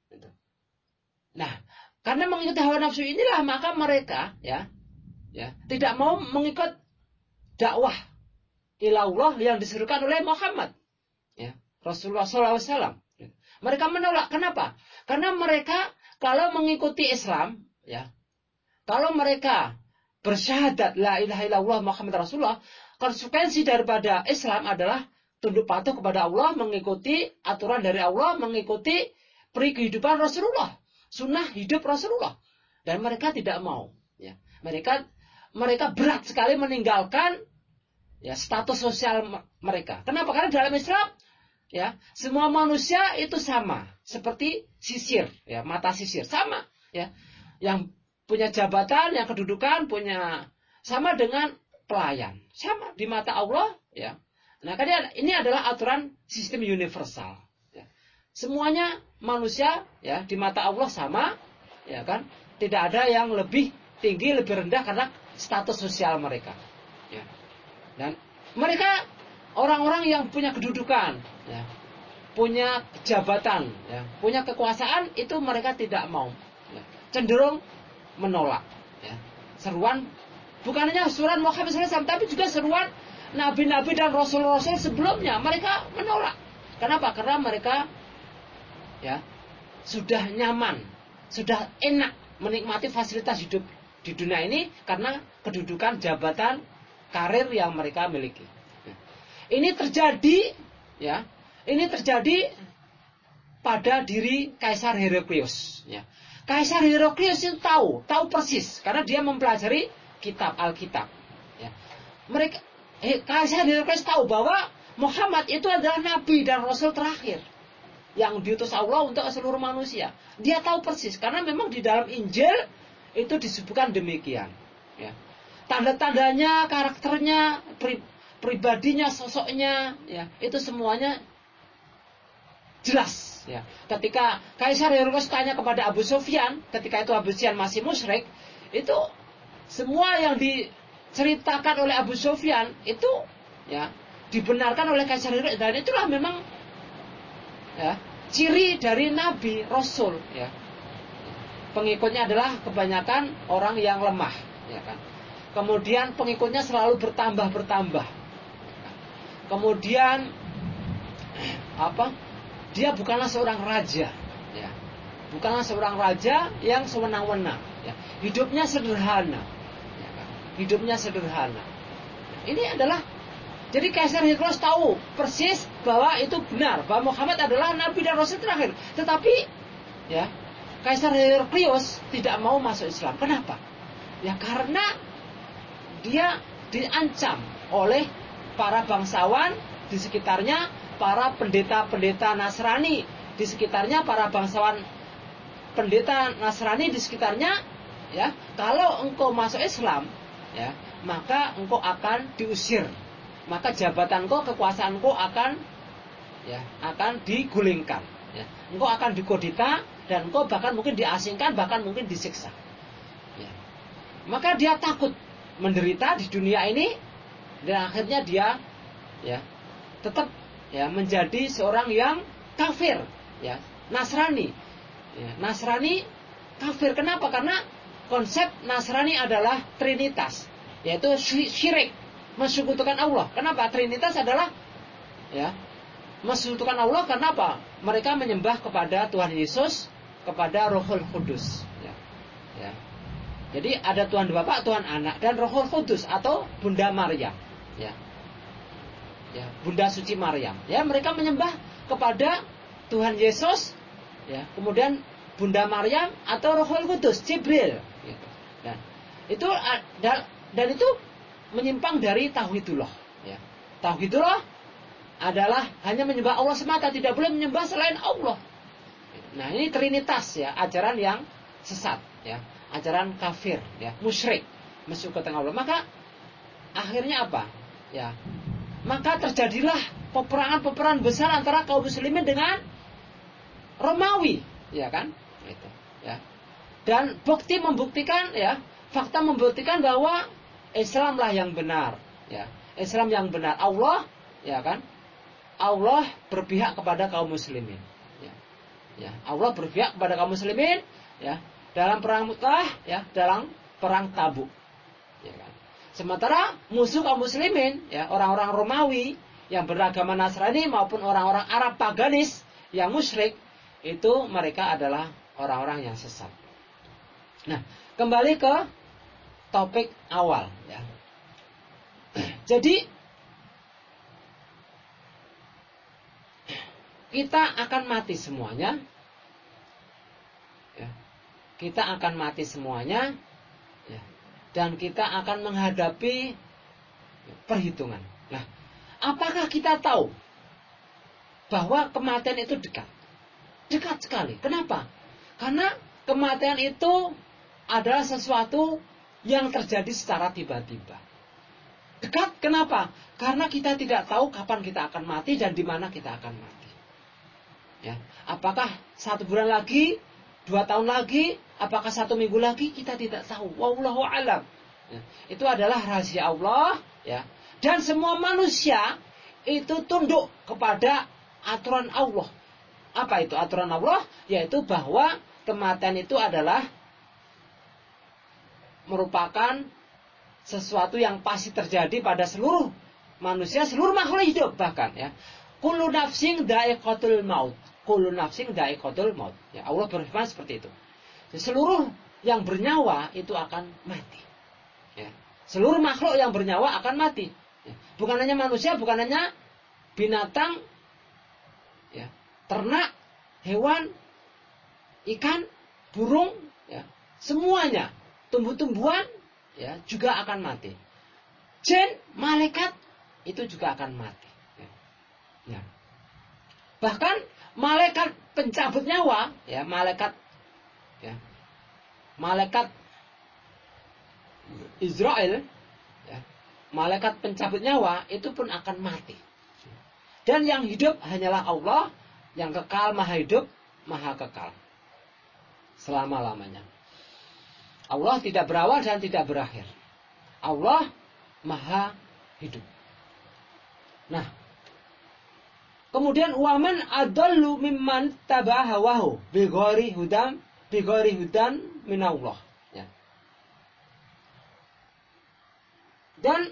Nah, karena mengikuti hawa nafsu inilah maka mereka ya, ya tidak mau mengikut dakwah ilallah yang diserukan oleh Muhammad, ya, Rasulullah shallallahu alaihi wasallam. Mereka menolak. Kenapa? Karena mereka kalau mengikuti Islam, ya, kalau mereka bersyahadat la ilaha illallah Muhammad Rasulullah, konsekuensi daripada Islam adalah tunduk patuh kepada Allah, mengikuti aturan dari Allah, mengikuti peri kehidupan Rasulullah, sunnah hidup Rasulullah. Dan mereka tidak mau. Ya. Mereka mereka berat sekali meninggalkan ya status sosial mereka. Kenapa? Karena dalam Islam ya semua manusia itu sama, seperti sisir, ya, mata sisir sama, ya. Yang punya jabatan, yang kedudukan, punya sama dengan pelayan, sama di mata Allah, ya. Nah, karena ini adalah aturan sistem universal. Ya. Semuanya manusia, ya, di mata Allah sama, ya kan? Tidak ada yang lebih tinggi, lebih rendah karena status sosial mereka. Ya. Dan mereka orang-orang yang punya kedudukan, ya, punya jabatan, ya, punya kekuasaan, itu mereka tidak mau, ya, cenderung menolak. Ya. Seruan bukan hanya seruan Muhammad shallallahu alaihi wasallam, tapi juga seruan nabi-nabi dan rasul-rasul sebelumnya, mereka menolak. Kenapa? Karena mereka ya sudah nyaman, sudah enak menikmati fasilitas hidup di dunia ini karena kedudukan, jabatan, karir yang mereka miliki. Ini terjadi, ya, ini terjadi pada diri Kaisar Heraklius. Ya. Kaisar Heraklius itu tahu, tahu persis karena dia mempelajari kitab Alkitab. Ya. Mereka, eh, Kaisar Heraklius tahu bahwa Muhammad itu adalah nabi dan rasul terakhir yang diutus Allah untuk seluruh manusia. Dia tahu persis karena memang di dalam Injil itu disebutkan demikian. Ya. Tanda-tandanya, karakternya, pri, pribadinya, sosoknya, ya, itu semuanya jelas. Ya. Ketika Kaisar Heraklius tanya kepada Abu Sufyan, ketika itu Abu Sufyan masih musyrik, itu semua yang diceritakan oleh Abu Sufyan itu ya dibenarkan oleh Kaisar Heraklius, dan itulah memang ya ciri dari Nabi Rasul. Ya. Pengikutnya adalah kebanyakan orang yang lemah, ya kan. Kemudian pengikutnya selalu bertambah bertambah. Kemudian apa? Dia bukanlah seorang raja, ya. Bukanlah seorang raja yang sewenang-wenang, ya. Hidupnya sederhana, ya kan? Hidupnya sederhana. Ini adalah jadi Kaisar Heraklius tahu persis bahwa itu benar, bahwa Muhammad adalah nabi dan rasul terakhir. Tetapi ya Kaisar Heraklius tidak mau masuk Islam. Kenapa? Ya karena dia diancam oleh para bangsawan di sekitarnya, para pendeta-pendeta Nasrani di sekitarnya, para bangsawan pendeta Nasrani di sekitarnya, ya, kalau engkau masuk Islam, ya, maka engkau akan diusir, maka jabatan engkau, kekuasaan engkau akan, ya, akan digulingkan, ya, engkau akan dikodita dan engkau bahkan mungkin diasingkan, bahkan mungkin disiksa. Ya. Maka dia takut menderita di dunia ini dan akhirnya dia ya tetap ya menjadi seorang yang kafir, ya, Nasrani. Ya, Nasrani kafir. Kenapa? Karena konsep Nasrani adalah trinitas, yaitu syirik, mensekutukan Allah. Kenapa? Trinitas adalah ya mensekutukan Allah. Kenapa? Mereka menyembah kepada Tuhan Yesus, kepada Rohul Kudus. Ya. Ya. Jadi ada Tuhan Bapa, Tuhan Anak, dan Roh Kudus atau Bunda Maryam. Ya. Ya, Bunda Suci Maryam. Ya, mereka menyembah kepada Tuhan Yesus, ya, kemudian Bunda Maryam atau Roh Kudus, Jibril. Gitu. Dan itu dan, dan itu menyimpang dari tauhidullah. Ya. Tauhidullah adalah hanya menyembah Allah semata, tidak boleh menyembah selain Allah. Nah, ini trinitas ya, ajaran yang sesat ya, ajaran kafir ya, musyrik, masuk ke tengah Allah. Maka akhirnya apa? Ya. Maka terjadilah peperangan-peperangan besar antara kaum muslimin dengan Romawi, ya kan? Itu, ya. Dan bukti membuktikan ya, fakta membuktikan bahwa Islamlah yang benar, ya. Islam yang benar. Allah, ya kan? Allah berpihak kepada kaum muslimin. Ya. Ya, Allah berpihak kepada kaum muslimin, ya, dalam perang Mu'tah, ya, dalam perang Tabuk. Ya kan? Sementara musuh kaum muslimin, ya, orang-orang Romawi yang beragama Nasrani maupun orang-orang Arab paganis yang musyrik, itu mereka adalah orang-orang yang sesat. Nah, kembali ke topik awal, ya. Jadi kita akan mati semuanya, ya. Kita akan mati semuanya, ya. Dan kita akan menghadapi perhitungan. Nah, apakah kita tahu bahwa kematian itu dekat? Dekat sekali. Kenapa? Karena kematian itu adalah sesuatu yang terjadi secara tiba-tiba. Dekat, kenapa? Karena kita tidak tahu kapan kita akan mati dan di mana kita akan mati. Ya, apakah satu bulan lagi, dua tahun lagi, apakah satu minggu lagi, kita tidak tahu. Wallahu a'lam. Ya, itu adalah rahasia Allah. Ya, dan semua manusia itu tunduk kepada aturan Allah. Apa itu aturan Allah? Yaitu bahwa kematian itu adalah merupakan sesuatu yang pasti terjadi pada seluruh manusia, seluruh makhluk hidup bahkan, ya. Kullu nafsin dha'iqatul maut. Kullu nafsin dha'iqatul maut. Ya, Allah berfirman seperti itu. Seluruh yang bernyawa itu akan mati. Ya. Seluruh makhluk yang bernyawa akan mati. Ya. Bukan hanya manusia, bukan hanya binatang, ya, ternak, hewan, ikan, burung, ya, semuanya, tumbuh-tumbuhan, ya, juga akan mati. Jin, malaikat itu juga akan mati. Ya. Ya. Bahkan malaikat pencabut nyawa, ya, malaikat, ya, malaikat Israel, ya, malaikat pencabut nyawa itu pun akan mati. Dan yang hidup hanyalah Allah, yang kekal, maha hidup, maha kekal selama-lamanya. Allah tidak berawal dan tidak berakhir. Allah maha hidup. Nah, kemudian waman adallu mimman taba'a hawahu bighairi hudan bighairi hudan minallah. Ya. Dan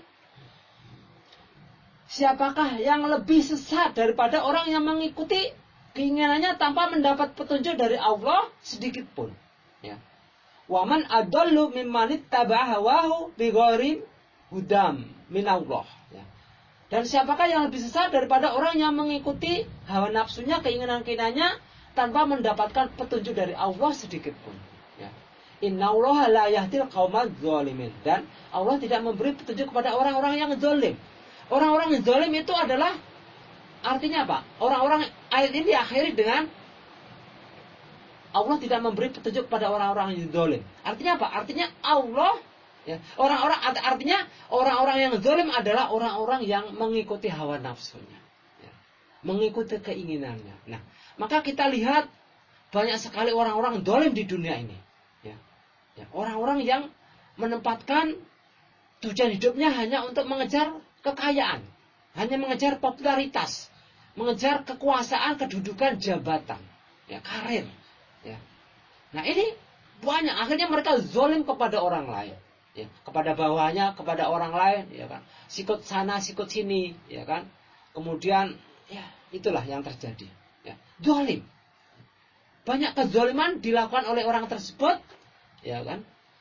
siapakah yang lebih sesat daripada orang yang mengikuti keinginannya tanpa mendapat petunjuk dari Allah sedikit pun. Ya. Waman adallu mimman ittaba'a hawahu bighairi hudam minallah. Ya. Dan siapakah yang lebih sesat daripada orang yang mengikuti hawa nafsunya, keinginan-keinginannya tanpa mendapatkan petunjuk dari Allah sedikit pun. Ya. Innallaha la yahdil qaumadz zalimin. Dan Allah tidak memberi petunjuk kepada orang-orang yang zalim. Orang-orang yang zalim itu adalah artinya apa? Orang-orang, ayat ini diakhiri dengan Allah tidak memberi petunjuk pada orang-orang yang zalim. Artinya apa? Artinya Allah, ya, orang-orang, artinya orang-orang yang zalim adalah orang-orang yang mengikuti hawa nafsunya, ya, mengikuti keinginannya. Nah, maka kita lihat banyak sekali orang-orang zalim di dunia ini, ya, ya, orang-orang yang menempatkan tujuan hidupnya hanya untuk mengejar kekayaan, hanya mengejar popularitas, mengejar kekuasaan, kedudukan, jabatan, ya, karir. Ya. Nah, ini banyak, akhirnya mereka zalim kepada orang lain, ya, kepada bawahnya, kepada orang lain, ya kan, sikut sana sikut sini, ya kan, kemudian ya itulah yang terjadi, ya, zalim. Banyak kezaliman dilakukan oleh orang tersebut, ya kan.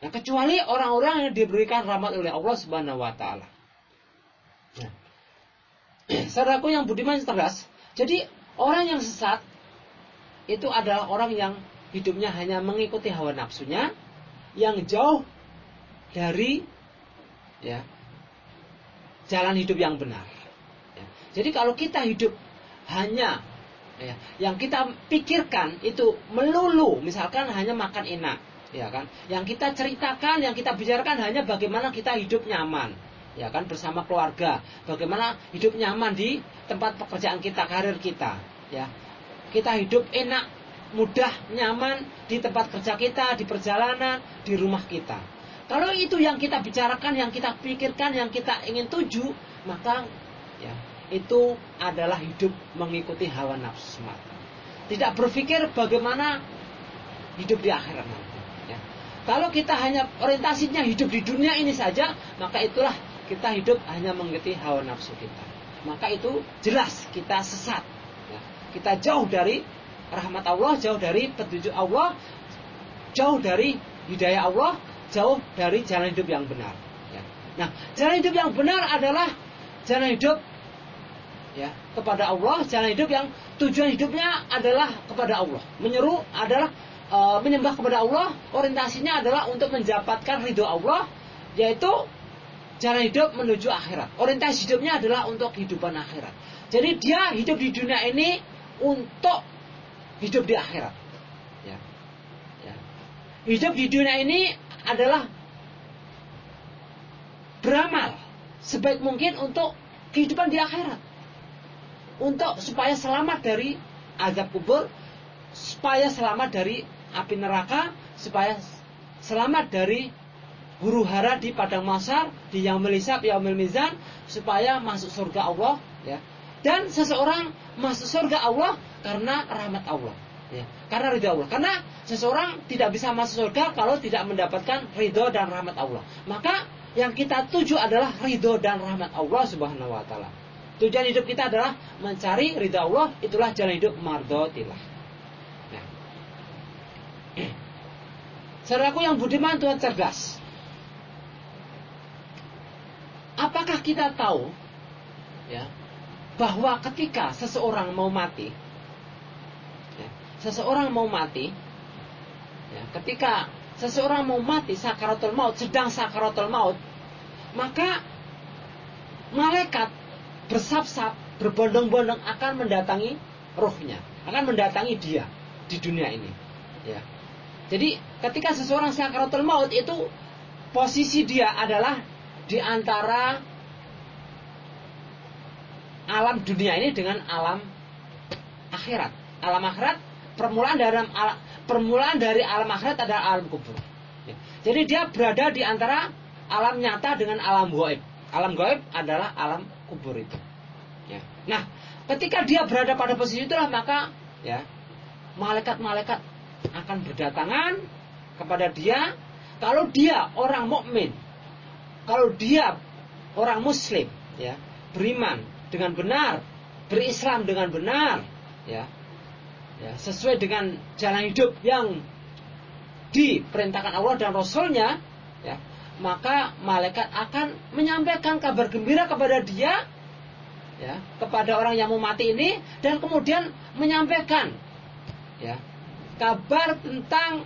Nah, kecuali orang-orang yang diberikan rahmat oleh Allah Subhanahu wa taala. Nah, saudaraku yang budiman cerdas, jadi orang yang sesat itu adalah orang yang hidupnya hanya mengikuti hawa nafsunya, yang jauh dari ya jalan hidup yang benar. Ya. Jadi kalau kita hidup hanya ya, yang kita pikirkan itu melulu, misalkan hanya makan enak, ya kan? Yang kita ceritakan, yang kita bicarakan hanya bagaimana kita hidup nyaman, ya kan, bersama keluarga, bagaimana hidup nyaman di tempat pekerjaan kita, karir kita, ya. Kita hidup enak, mudah, nyaman di tempat kerja kita, di perjalanan, di rumah kita. Kalau itu yang kita bicarakan, yang kita pikirkan, yang kita ingin tuju, maka ya, itu adalah hidup mengikuti hawa nafsu semata. Tidak berpikir bagaimana hidup di akhirat nanti. Ya. Kalau kita hanya orientasinya hidup di dunia ini saja, maka itulah kita hidup hanya mengikuti hawa nafsu kita. Maka itu jelas kita sesat. Ya. Kita jauh dari rahmat Allah, jauh dari petunjuk Allah, jauh dari hidayah Allah, jauh dari jalan hidup yang benar. Ya. Nah, jalan hidup yang benar adalah jalan hidup ya kepada Allah, jalan hidup yang tujuan hidupnya adalah kepada Allah. Menyeru adalah e, menyembah kepada Allah, orientasinya adalah untuk mendapatkan ridho Allah, yaitu jalan hidup menuju akhirat. Orientasi hidupnya adalah untuk kehidupan akhirat. Jadi dia hidup di dunia ini untuk hidup di akhirat. Ya. Ya. Hidup di dunia ini adalah beramal sebaik mungkin untuk kehidupan di akhirat, untuk supaya selamat dari azab kubur, supaya selamat dari api neraka, supaya selamat dari huru hara di padang mahsyar, di yaumil hisab, yaumil mizan, supaya masuk surga Allah, ya. Dan seseorang masuk surga Allah karena rahmat Allah, ya. Karena ridha Allah. Karena seseorang tidak bisa masuk surga kalau tidak mendapatkan ridho dan rahmat Allah. Maka yang kita tuju adalah ridho dan rahmat Allah Subhanahu wa taala. Tujuan hidup kita adalah mencari ridha Allah, itulah jalan hidup mardhatillah. Nah. Saudaraku yang budiman, Tuhan cerdas. Apakah kita tahu ya bahwa ketika seseorang mau mati, ya, seseorang mau mati, ya, ketika seseorang mau mati sakaratul maut, sedang sakaratul maut, maka malaikat bersab-sab, berbondong-bondong akan mendatangi rohnya, akan mendatangi dia di dunia ini. Ya. Jadi ketika seseorang sakaratul maut itu posisi dia adalah di antara alam dunia ini dengan alam akhirat. Alam akhirat, permulaan dari alam, permulaan dari alam akhirat adalah alam kubur. Ya. Jadi dia berada di antara alam nyata dengan alam gaib. Alam gaib adalah alam kubur itu. Ya. Nah, ketika dia berada pada posisi itulah maka ya malaikat-malaikat akan berdatangan kepada dia. Kalau dia orang mukmin, kalau dia orang muslim, ya, beriman dengan benar, berislam dengan benar, ya, ya, sesuai dengan jalan hidup yang diperintahkan Allah dan Rasulnya, ya, maka malaikat akan menyampaikan kabar gembira kepada dia, ya, kepada orang yang mau mati ini, dan kemudian menyampaikan, ya, kabar tentang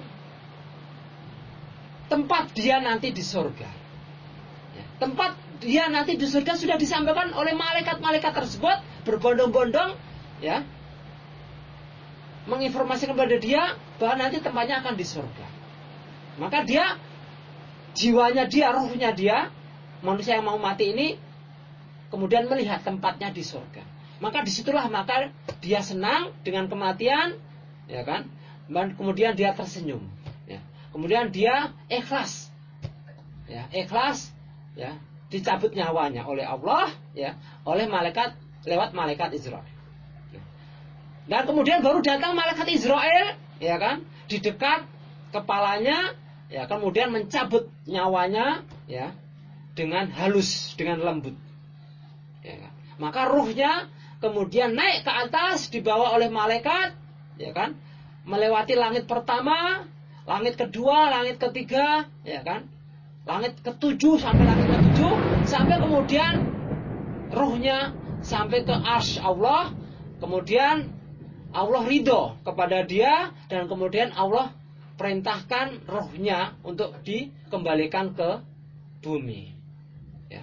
tempat dia nanti di surga. Ya, tempat dia nanti di surga sudah disampaikan oleh malaikat-malaikat tersebut berbondong-bondong, ya, menginformasikan kepada dia bahwa nanti tempatnya akan di surga. Maka dia, jiwanya dia, ruhnya dia, manusia yang mau mati ini, kemudian melihat tempatnya di surga. Maka disitulah maka dia senang dengan kematian, ya kan? Dan kemudian dia tersenyum, ya. Kemudian dia ikhlas, ya, ikhlas, ya, dicabut nyawanya oleh Allah, ya, oleh malaikat lewat malaikat Israel. Dan kemudian baru datang malaikat Israel, ya kan, di dekat kepalanya, ya, kemudian mencabut nyawanya, ya, dengan halus, dengan lembut. Ya kan? Maka ruhnya kemudian naik ke atas dibawa oleh malaikat, ya kan, melewati langit pertama, langit kedua, langit ketiga, ya kan? Langit ketujuh sampai langit ketujuh, sampai kemudian ruhnya sampai ke arsy Allah, kemudian Allah ridho kepada dia, dan kemudian Allah perintahkan ruhnya untuk dikembalikan ke bumi, ya.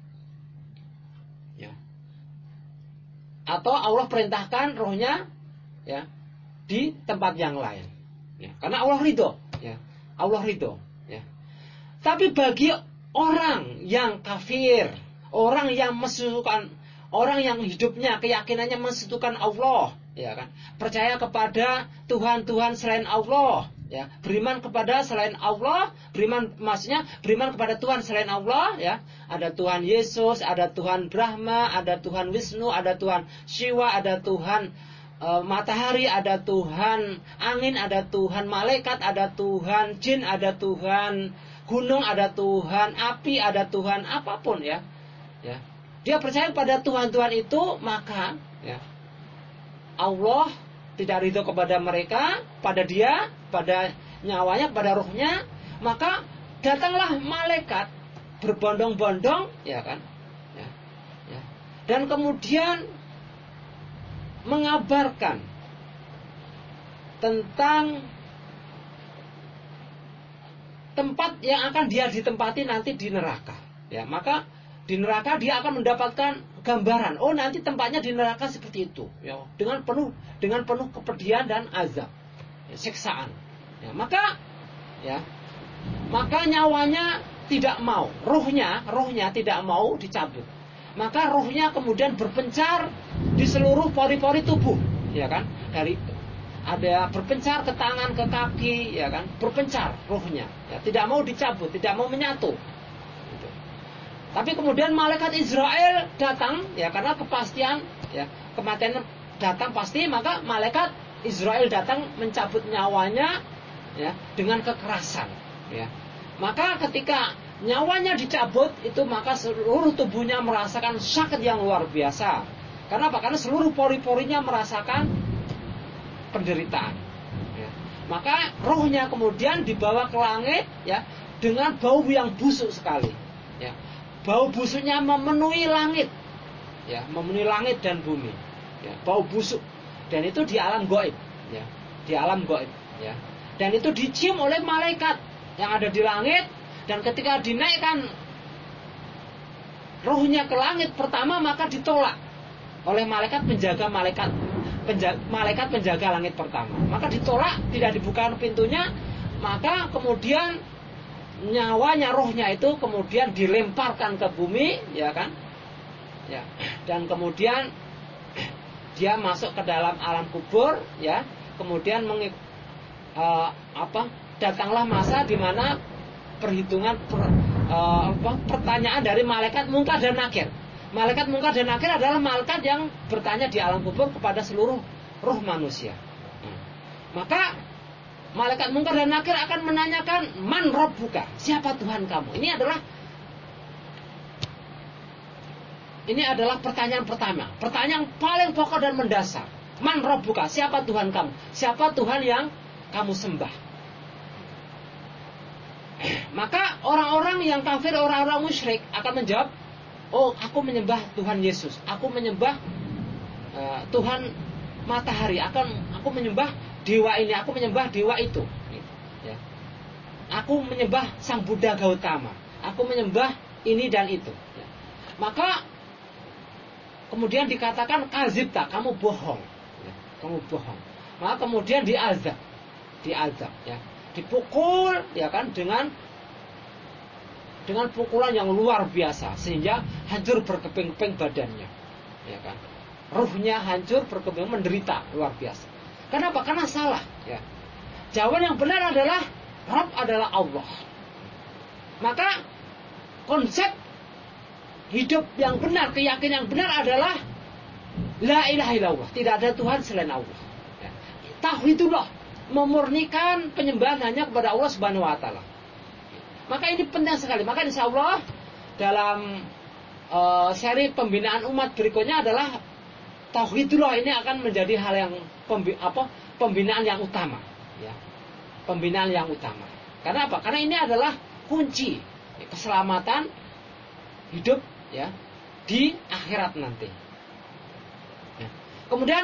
Ya. Atau Allah perintahkan ruhnya, ya, di tempat yang lain, ya. Karena Allah ridho, ya. Allah ridho, ya. Tapi bagi orang yang kafir, orang yang mensekutukan, orang yang hidupnya keyakinannya mensekutukan Allah, ya kan, percaya kepada Tuhan-Tuhan selain Allah, ya, beriman kepada selain Allah, beriman maksudnya beriman kepada Tuhan selain Allah, ya. Ada Tuhan Yesus, ada Tuhan Brahma, ada Tuhan Wisnu, ada Tuhan Shiva, ada Tuhan e, matahari, ada Tuhan angin, ada Tuhan malaikat, ada Tuhan jin, ada Tuhan gunung, ada Tuhan api, ada Tuhan apapun, ya. Ya. Dia percaya pada Tuhan-Tuhan itu, maka, ya, Allah tidak ridho kepada mereka, pada dia, pada nyawanya, pada ruhnya, maka datanglah malaikat berbondong-bondong, ya kan, ya, ya. Dan kemudian mengabarkan tentang tempat yang akan dia ditempati nanti di neraka, ya. Maka di neraka dia akan mendapatkan gambaran, oh nanti tempatnya di neraka seperti itu, ya, dengan penuh dengan penuh kepedihan dan azab, ya, siksaan, ya. Maka, ya, maka nyawanya tidak mau, ruhnya, ruhnya tidak mau dicabut. Maka ruhnya kemudian berpencar di seluruh pori-pori tubuh, ya kan, dari ada berpencar ke tangan, ke kaki, ya kan, berpencar ruhnya, ya, tidak mau dicabut, tidak mau menyatu. Tapi kemudian malaikat Israel datang, ya, karena kepastian, ya, kematian datang pasti, maka malaikat Israel datang mencabut nyawanya, ya, dengan kekerasan, ya. Maka ketika nyawanya dicabut itu, maka seluruh tubuhnya merasakan sakit yang luar biasa. Karena apa? Karena seluruh pori-porinya merasakan penderitaan, ya. Maka rohnya kemudian dibawa ke langit, ya, dengan bau yang busuk sekali, ya. Bau busuknya memenuhi langit, ya, memenuhi langit dan bumi, ya, bau busuk, dan itu di alam gaib, ya, di alam gaib, ya, dan itu dicium oleh malaikat yang ada di langit. Dan ketika dinaikkan rohnya ke langit pertama, maka ditolak oleh malaikat penjaga malaikat penjaga, malaikat penjaga langit pertama, maka ditolak, tidak dibukakan pintunya. Maka kemudian nyawanya, rohnya itu kemudian dilemparkan ke bumi, ya kan, ya, dan kemudian dia masuk ke dalam alam kubur, ya. Kemudian mengik, uh, apa datanglah masa di mana perhitungan per, uh, apa, pertanyaan dari malaikat Munkar dan Nakir. Malaikat Munkar dan Nakir adalah malaikat yang bertanya di alam kubur kepada seluruh roh manusia. Hmm. Maka malaikat Munkar dan Nakir akan menanyakan, man rabbuka, siapa Tuhan kamu? Ini adalah ini adalah pertanyaan pertama, pertanyaan paling pokok dan mendasar. Man rabbuka, siapa Tuhan kamu? Siapa Tuhan yang kamu sembah? Maka orang-orang yang kafir, orang-orang musyrik akan menjawab, oh, aku menyembah Tuhan Yesus, aku menyembah uh, Tuhan matahari, akan aku menyembah dewa ini, aku menyembah dewa itu, ya. Aku menyembah Sang Buddha Gautama, aku menyembah ini dan itu, ya. Maka kemudian dikatakan kazibta, kamu bohong, ya, kamu bohong. Maka kemudian diazab, diazab, ya, dipukul, ya kan, dengan dengan pukulan yang luar biasa sehingga hancur berkeping-keping badannya, ya kan, ruhnya hancur berkeping, menderita luar biasa. Kenapa? Karena salah, ya. Jawaban yang benar adalah Rabb adalah Allah. Maka konsep hidup yang benar, keyakinan yang benar adalah la ilaha illallah, tidak ada Tuhan selain Allah, ya. Tauhidullah, memurnikan penyembahan hanya kepada Allah Subhanahu wa taala. Maka ini penting sekali. Maka insya Allah dalam uh, seri pembinaan umat berikutnya adalah tauhidullah ini akan menjadi hal yang pembi, apa, pembinaan yang utama, ya. pembinaan yang utama. Karena apa? Karena ini adalah kunci keselamatan hidup ya di akhirat nanti. Ya. Kemudian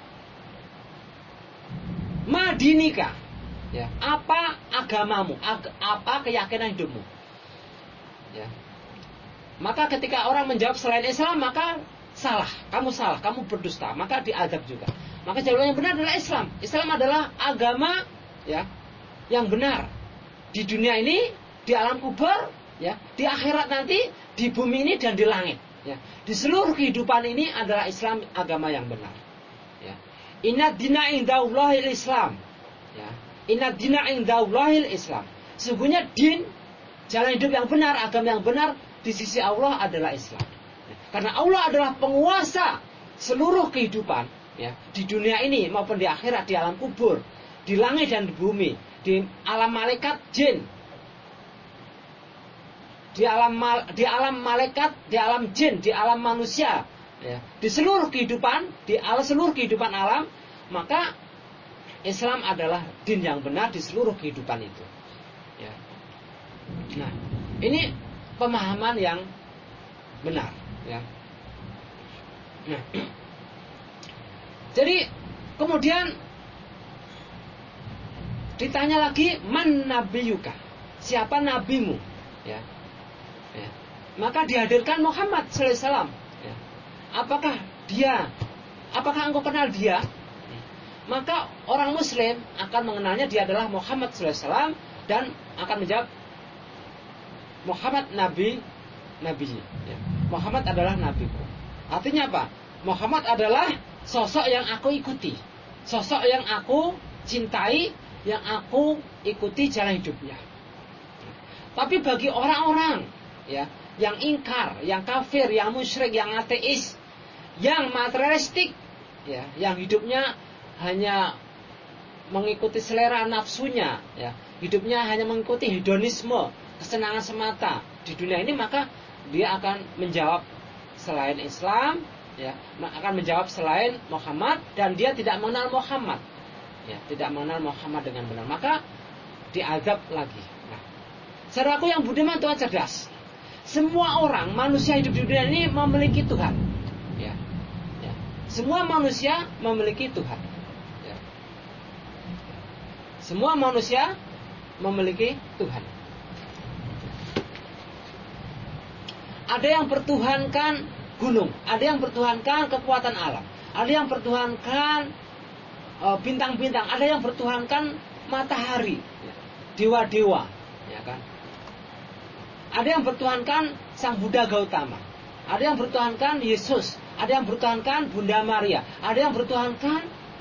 madinika, ya, apa agamamu, ag, apa keyakinan hidupmu. Ya. Maka ketika orang menjawab selain Islam, maka salah, kamu salah, kamu berdusta, maka diadab juga. Maka jawaban yang benar adalah Islam. Islam adalah agama ya yang benar di dunia ini, di alam kubur, ya, di akhirat nanti, di bumi ini dan di langit. Ya. Di seluruh kehidupan ini adalah Islam agama yang benar. Ya. Inna dina indallahil Islam. Ya. Inna dina indallahil Islam. Sesungguhnya din, jalan hidup yang benar, agama yang benar di sisi Allah adalah Islam. Ya. Karena Allah adalah penguasa seluruh kehidupan, ya, di dunia ini maupun di akhirat, di alam kubur, di langit dan di bumi, di alam malaikat jin, di alam mal, di alam malaikat, di alam jin, di alam manusia, ya, di seluruh kehidupan, di alam seluruh kehidupan alam, maka Islam adalah din yang benar di seluruh kehidupan itu. Ya. Nah, ini pemahaman yang benar. Ya. Nah, jadi kemudian ditanya lagi, man nabiyuka, siapa nabimu? Ya. Ya. Maka dihadirkan Muhammad sallallahu alaihi wasallam. Ya. Apakah dia? Apakah engkau kenal dia? Ya. Maka orang Muslim akan mengenalnya dia adalah Muhammad sallallahu alaihi wasallam dan akan menjawab Muhammad Nabi, Nabi. Ya. Muhammad adalah nabiku. Artinya apa? Muhammad adalah sosok yang aku ikuti, sosok yang aku cintai, yang aku ikuti jalan hidupnya. Tapi bagi orang-orang ya yang ingkar, yang kafir, yang musyrik, yang ateis, yang materialistik, ya, yang hidupnya hanya mengikuti selera nafsunya, ya, hidupnya hanya mengikuti hedonisme, kesenangan semata di dunia ini, maka dia akan menjawab selain Islam, ya, akan menjawab selain Muhammad, dan dia tidak mengenal Muhammad, ya, tidak mengenal Muhammad dengan benar, maka diazab lagi. Nah, saudaraku yang budiman, Tuhan cerdas. Semua orang, manusia hidup di dunia ini memiliki Tuhan. Ya. Ya. Semua manusia memiliki Tuhan. Ya. Semua manusia memiliki Tuhan. Ada yang pertuhankan gunung, ada yang pertuhankan kekuatan alam, ada yang pertuhankan e, bintang-bintang, ada yang pertuhankan matahari, ya. Dewa-dewa, ya kan? Ada yang bertuhankan Sang Buddha Gautama, ada yang bertuhankan Yesus, ada yang bertuhankan Bunda Maria, ada yang bertuhankan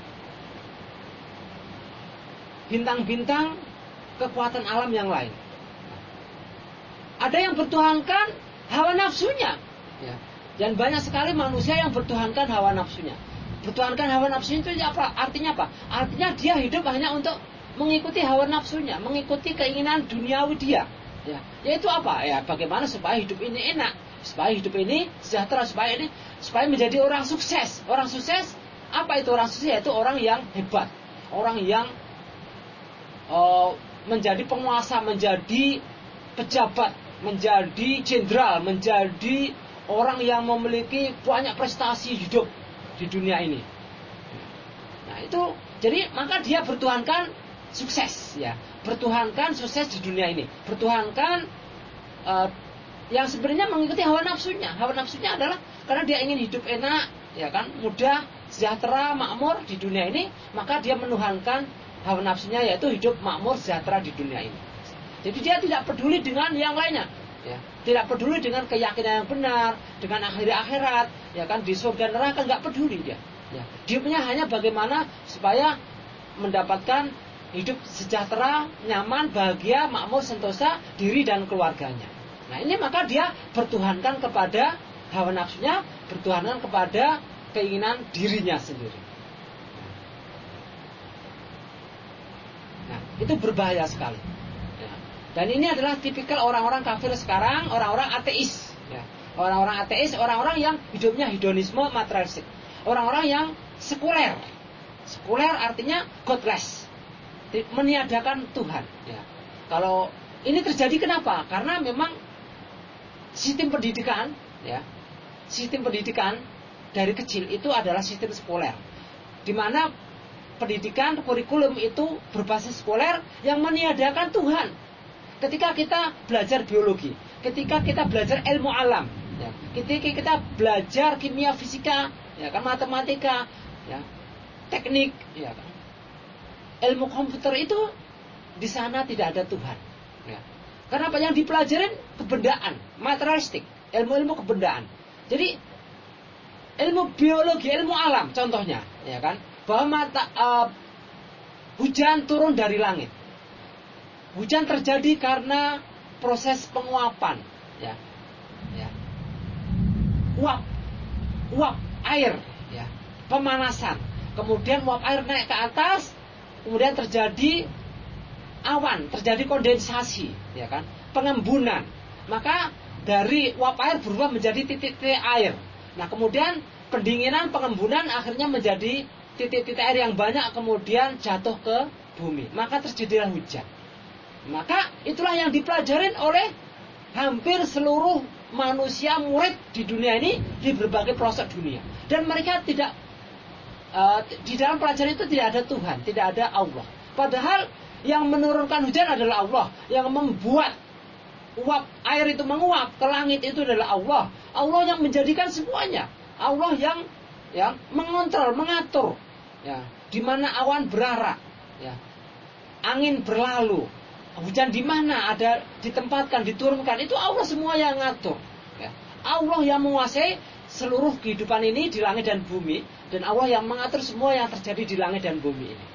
bintang-bintang kekuatan alam yang lain. Ada yang bertuhankan hawa nafsunya, ya. Dan banyak sekali manusia yang bertuhankan hawa nafsunya. Bertuhankan hawa nafsunya itu apa? Artinya apa? Artinya dia hidup hanya untuk mengikuti hawa nafsunya, mengikuti keinginan duniawi dia. Ya, yaitu apa? Ya, bagaimana supaya hidup ini enak, supaya hidup ini sejahtera, supaya ini supaya menjadi orang sukses. Orang sukses, apa itu orang sukses? Yaitu orang yang hebat, orang yang uh, menjadi penguasa, menjadi pejabat, menjadi jenderal, menjadi orang yang memiliki banyak prestasi hidup di dunia ini. Nah, itu jadi maka dia bertuhankan sukses, ya, bertuhankan sukses di dunia ini, bertuhankan uh, yang sebenarnya mengikuti hawa nafsunya. Hawa nafsunya adalah karena dia ingin hidup enak, ya kan, mudah, sejahtera, makmur di dunia ini, maka dia menuhankan hawa nafsunya, yaitu hidup makmur, sejahtera di dunia ini. Jadi dia tidak peduli dengan yang lainnya, ya, tidak peduli dengan keyakinan yang benar, dengan akhirat-akhirat, ya kan, di surga neraka nggak peduli dia. Ya, hidupnya hanya bagaimana supaya mendapatkan hidup sejahtera, nyaman, bahagia, makmur, sentosa diri dan keluarganya. Nah, ini maka dia bertuhankan kepada hawa nafsunya, bertuhankan kepada keinginan dirinya sendiri. Nah, itu berbahaya sekali. Ya. Dan ini adalah tipikal orang-orang kafir sekarang, orang-orang ateis. Ya. Orang-orang ateis, orang-orang yang hidupnya hedonisme materialistik. Orang-orang yang sekuler. Sekuler artinya godless. meniadakan Tuhan. Ya. Kalau ini terjadi kenapa? Karena memang sistem pendidikan, ya, sistem pendidikan dari kecil itu adalah sistem sekoler, di mana pendidikan kurikulum itu berbasis sekoler yang meniadakan Tuhan. Ketika kita belajar biologi, ketika kita belajar ilmu alam, ya, ketika kita belajar kimia, fisika, ya kan, matematika, ya, teknik, ya kan, ilmu komputer itu di sana tidak ada Tuhan. Ya. Karena apa yang dipelajarin kebendaan, materialistik, ilmu-ilmu kebendaan. Jadi ilmu biologi, ilmu alam, contohnya, ya kan, bahwa mata, uh, hujan turun dari langit. Hujan terjadi karena proses penguapan, ya, ya, uap, uap air, ya, pemanasan. Kemudian uap air naik ke atas, kemudian terjadi awan, terjadi kondensasi, ya kan, pengembunan. Maka dari uap air berubah menjadi titik-titik air. Nah, kemudian pendinginan, pengembunan akhirnya menjadi titik-titik air yang banyak, kemudian jatuh ke bumi. Maka terjadilah hujan. Maka itulah yang dipelajarin oleh hampir seluruh manusia murid di dunia ini, di berbagai pelosok dunia. Dan mereka tidak, uh, di dalam pelajaran itu tidak ada Tuhan, tidak ada Allah. Padahal yang menurunkan hujan adalah Allah, yang membuat uap air itu menguap ke langit itu adalah Allah. Allah yang menjadikan semuanya. Allah yang yang mengontrol, mengatur, ya, di mana awan berarak, ya, angin berlalu, hujan di mana ada ditempatkan, diturunkan, itu Allah semua yang ngatur. Ya. Allah yang menguasai seluruh kehidupan ini di langit dan bumi, dan Allah yang mengatur semua yang terjadi di langit dan bumi ini.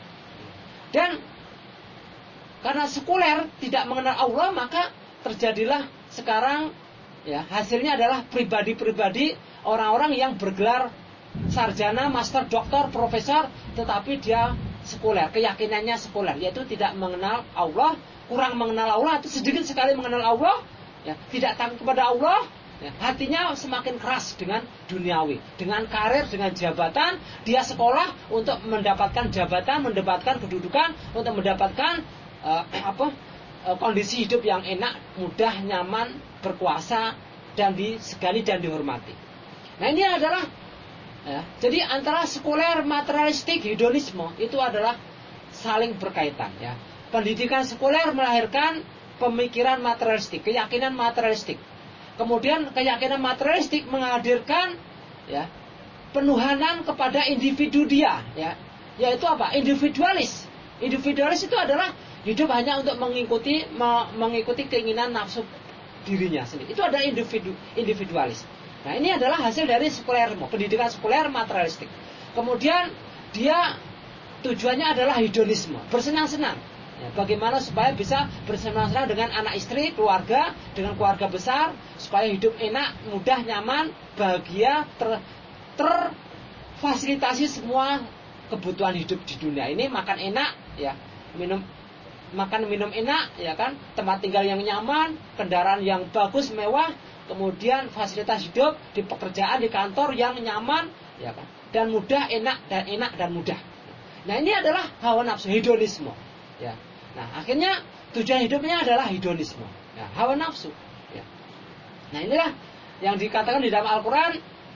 Dan karena sekuler tidak mengenal Allah, maka terjadilah sekarang, ya, hasilnya adalah pribadi-pribadi orang-orang yang bergelar sarjana, master, doktor, profesor, tetapi dia sekuler, keyakinannya sekuler, yaitu tidak mengenal Allah, kurang mengenal Allah, atau sedikit sekali mengenal Allah, ya, tidak takut kepada Allah, ya, hatinya semakin keras dengan duniawi, dengan karir, dengan jabatan. Dia sekolah untuk mendapatkan jabatan, mendapatkan kedudukan, untuk mendapatkan uh, apa uh, kondisi hidup yang enak, mudah, nyaman, berkuasa, dan disegani dan dihormati. Nah, ini adalah, ya, jadi antara sekuler, materialistik, hedonisme itu adalah saling berkaitan, ya. Pendidikan sekuler melahirkan pemikiran materialistik, keyakinan materialistik. Kemudian keyakinan materialistik menghadirkan, ya, penuhanan kepada individu dia, ya, yaitu apa? Individualis. Individualis itu adalah hidup hanya untuk mengikuti mengikuti keinginan nafsu dirinya sendiri. Itu adalah individu individualis. Nah, ini adalah hasil dari sekulerisme, pendidikan sekuler materialistik. Kemudian dia tujuannya adalah hedonisme, bersenang-senang. Ya, bagaimana supaya bisa bersenang-senang dengan anak istri, keluarga, dengan keluarga besar, supaya hidup enak, mudah, nyaman, bahagia, ter, terfasilitasi semua kebutuhan hidup di dunia ini, makan enak, ya, minum makan minum enak, ya kan, tempat tinggal yang nyaman, kendaraan yang bagus, mewah, kemudian fasilitas hidup di pekerjaan, di kantor yang nyaman, ya kan, dan mudah, enak dan enak dan mudah. Nah, ini adalah hawa nafsu, hedonisme, ya. Nah, akhirnya tujuan hidupnya adalah hedonisme, ya, hawa nafsu, ya. Nah, inilah yang dikatakan di dalam Al-Quran,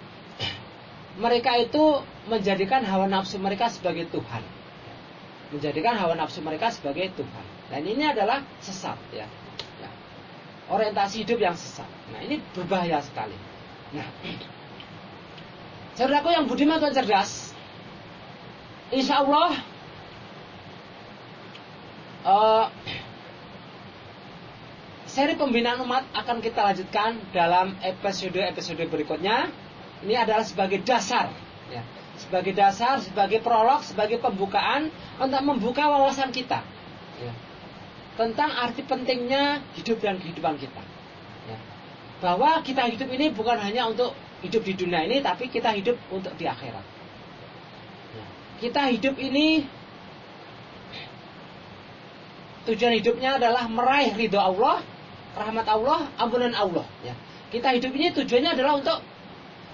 mereka itu menjadikan hawa nafsu mereka sebagai Tuhan, menjadikan hawa nafsu mereka sebagai Tuhan. Dan ini adalah sesat, ya, ya. Orientasi hidup yang sesat. Nah, ini berbahaya sekali. Nah, saudaraku yang budiman dan cerdas, insya Allah uh, seri pembinaan umat akan kita lanjutkan dalam episode-episode berikutnya. Ini adalah sebagai dasar, ya, sebagai dasar, sebagai prolog, sebagai pembukaan untuk membuka wawasan kita, ya, tentang arti pentingnya hidup dan kehidupan kita, ya. Bahwa kita hidup ini bukan hanya untuk hidup di dunia ini, tapi kita hidup untuk di akhirat, ya. Kita hidup ini tujuan hidupnya adalah meraih ridho Allah, rahmat Allah, ampunan Allah, ya. Kita hidup ini tujuannya adalah untuk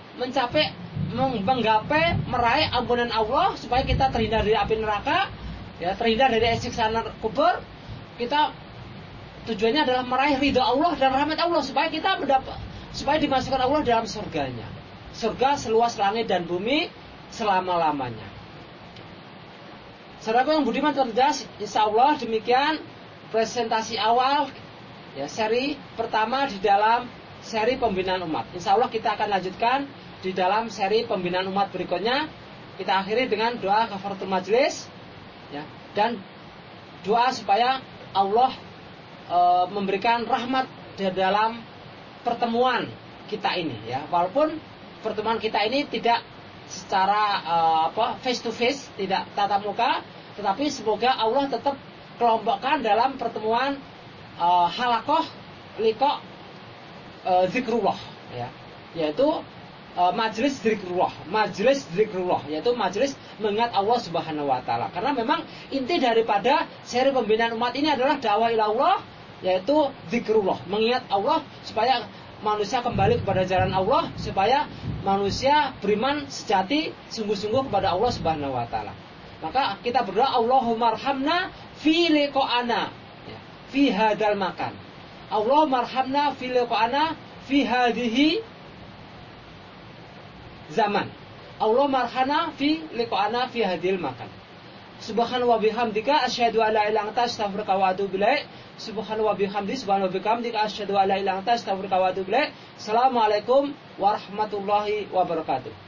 mencapai, menggapai, meraih ampunan Allah, supaya kita terhindar dari api neraka, ya, terhindar dari siksaan kubur, kita tujuannya adalah meraih ridha Allah dan rahmat Allah, supaya kita mendapat, supaya dimasukkan Allah dalam surganya. Surga seluas langit dan bumi selama-lamanya. Saudaraku yang budiman terjelas, insya Allah demikian presentasi awal, ya, seri pertama di dalam seri pembinaan umat. Insya Allah kita akan lanjutkan di dalam seri pembinaan umat berikutnya. Kita akhiri dengan doa kafaratul majlis, ya, dan doa supaya Allah e, memberikan rahmat di dalam pertemuan kita ini, ya. Walaupun pertemuan kita ini tidak secara e, apa face to face, tidak tatap muka, tetapi semoga Allah tetap kelompokkan dalam pertemuan e, halakoh liqa e, zikrullah, ya, yaitu majelis zikrullah, majelis zikrullah, yaitu majelis mengingat Allah Subhanahu wa taala. Karena memang inti daripada seri pembinaan umat ini adalah dakwah ila Allah, yaitu zikrullah, mengingat Allah supaya manusia kembali kepada jalan Allah, supaya manusia beriman sejati sungguh-sungguh kepada Allah Subhanahu wa taala. Maka kita berdoa, Allahumma arhamna fi liqa'ana, ya, fi hadzal makan. Allahumma arhamna fi liqa'ana fi hadhihi zaman. Allah marhana fi liqa'ana fi hadil makan. Subhanahu wa bihamdika asyhadu an la ilaha illa anta astaghfiruka wa atubu ilaik. Subhanahu wa bihamdi subhanahu wa bihamdika asyhadu an la ilaha illa anta astaghfiruka wa atubu ilaik. Assalamualaikum warahmatullahi wabarakatuh.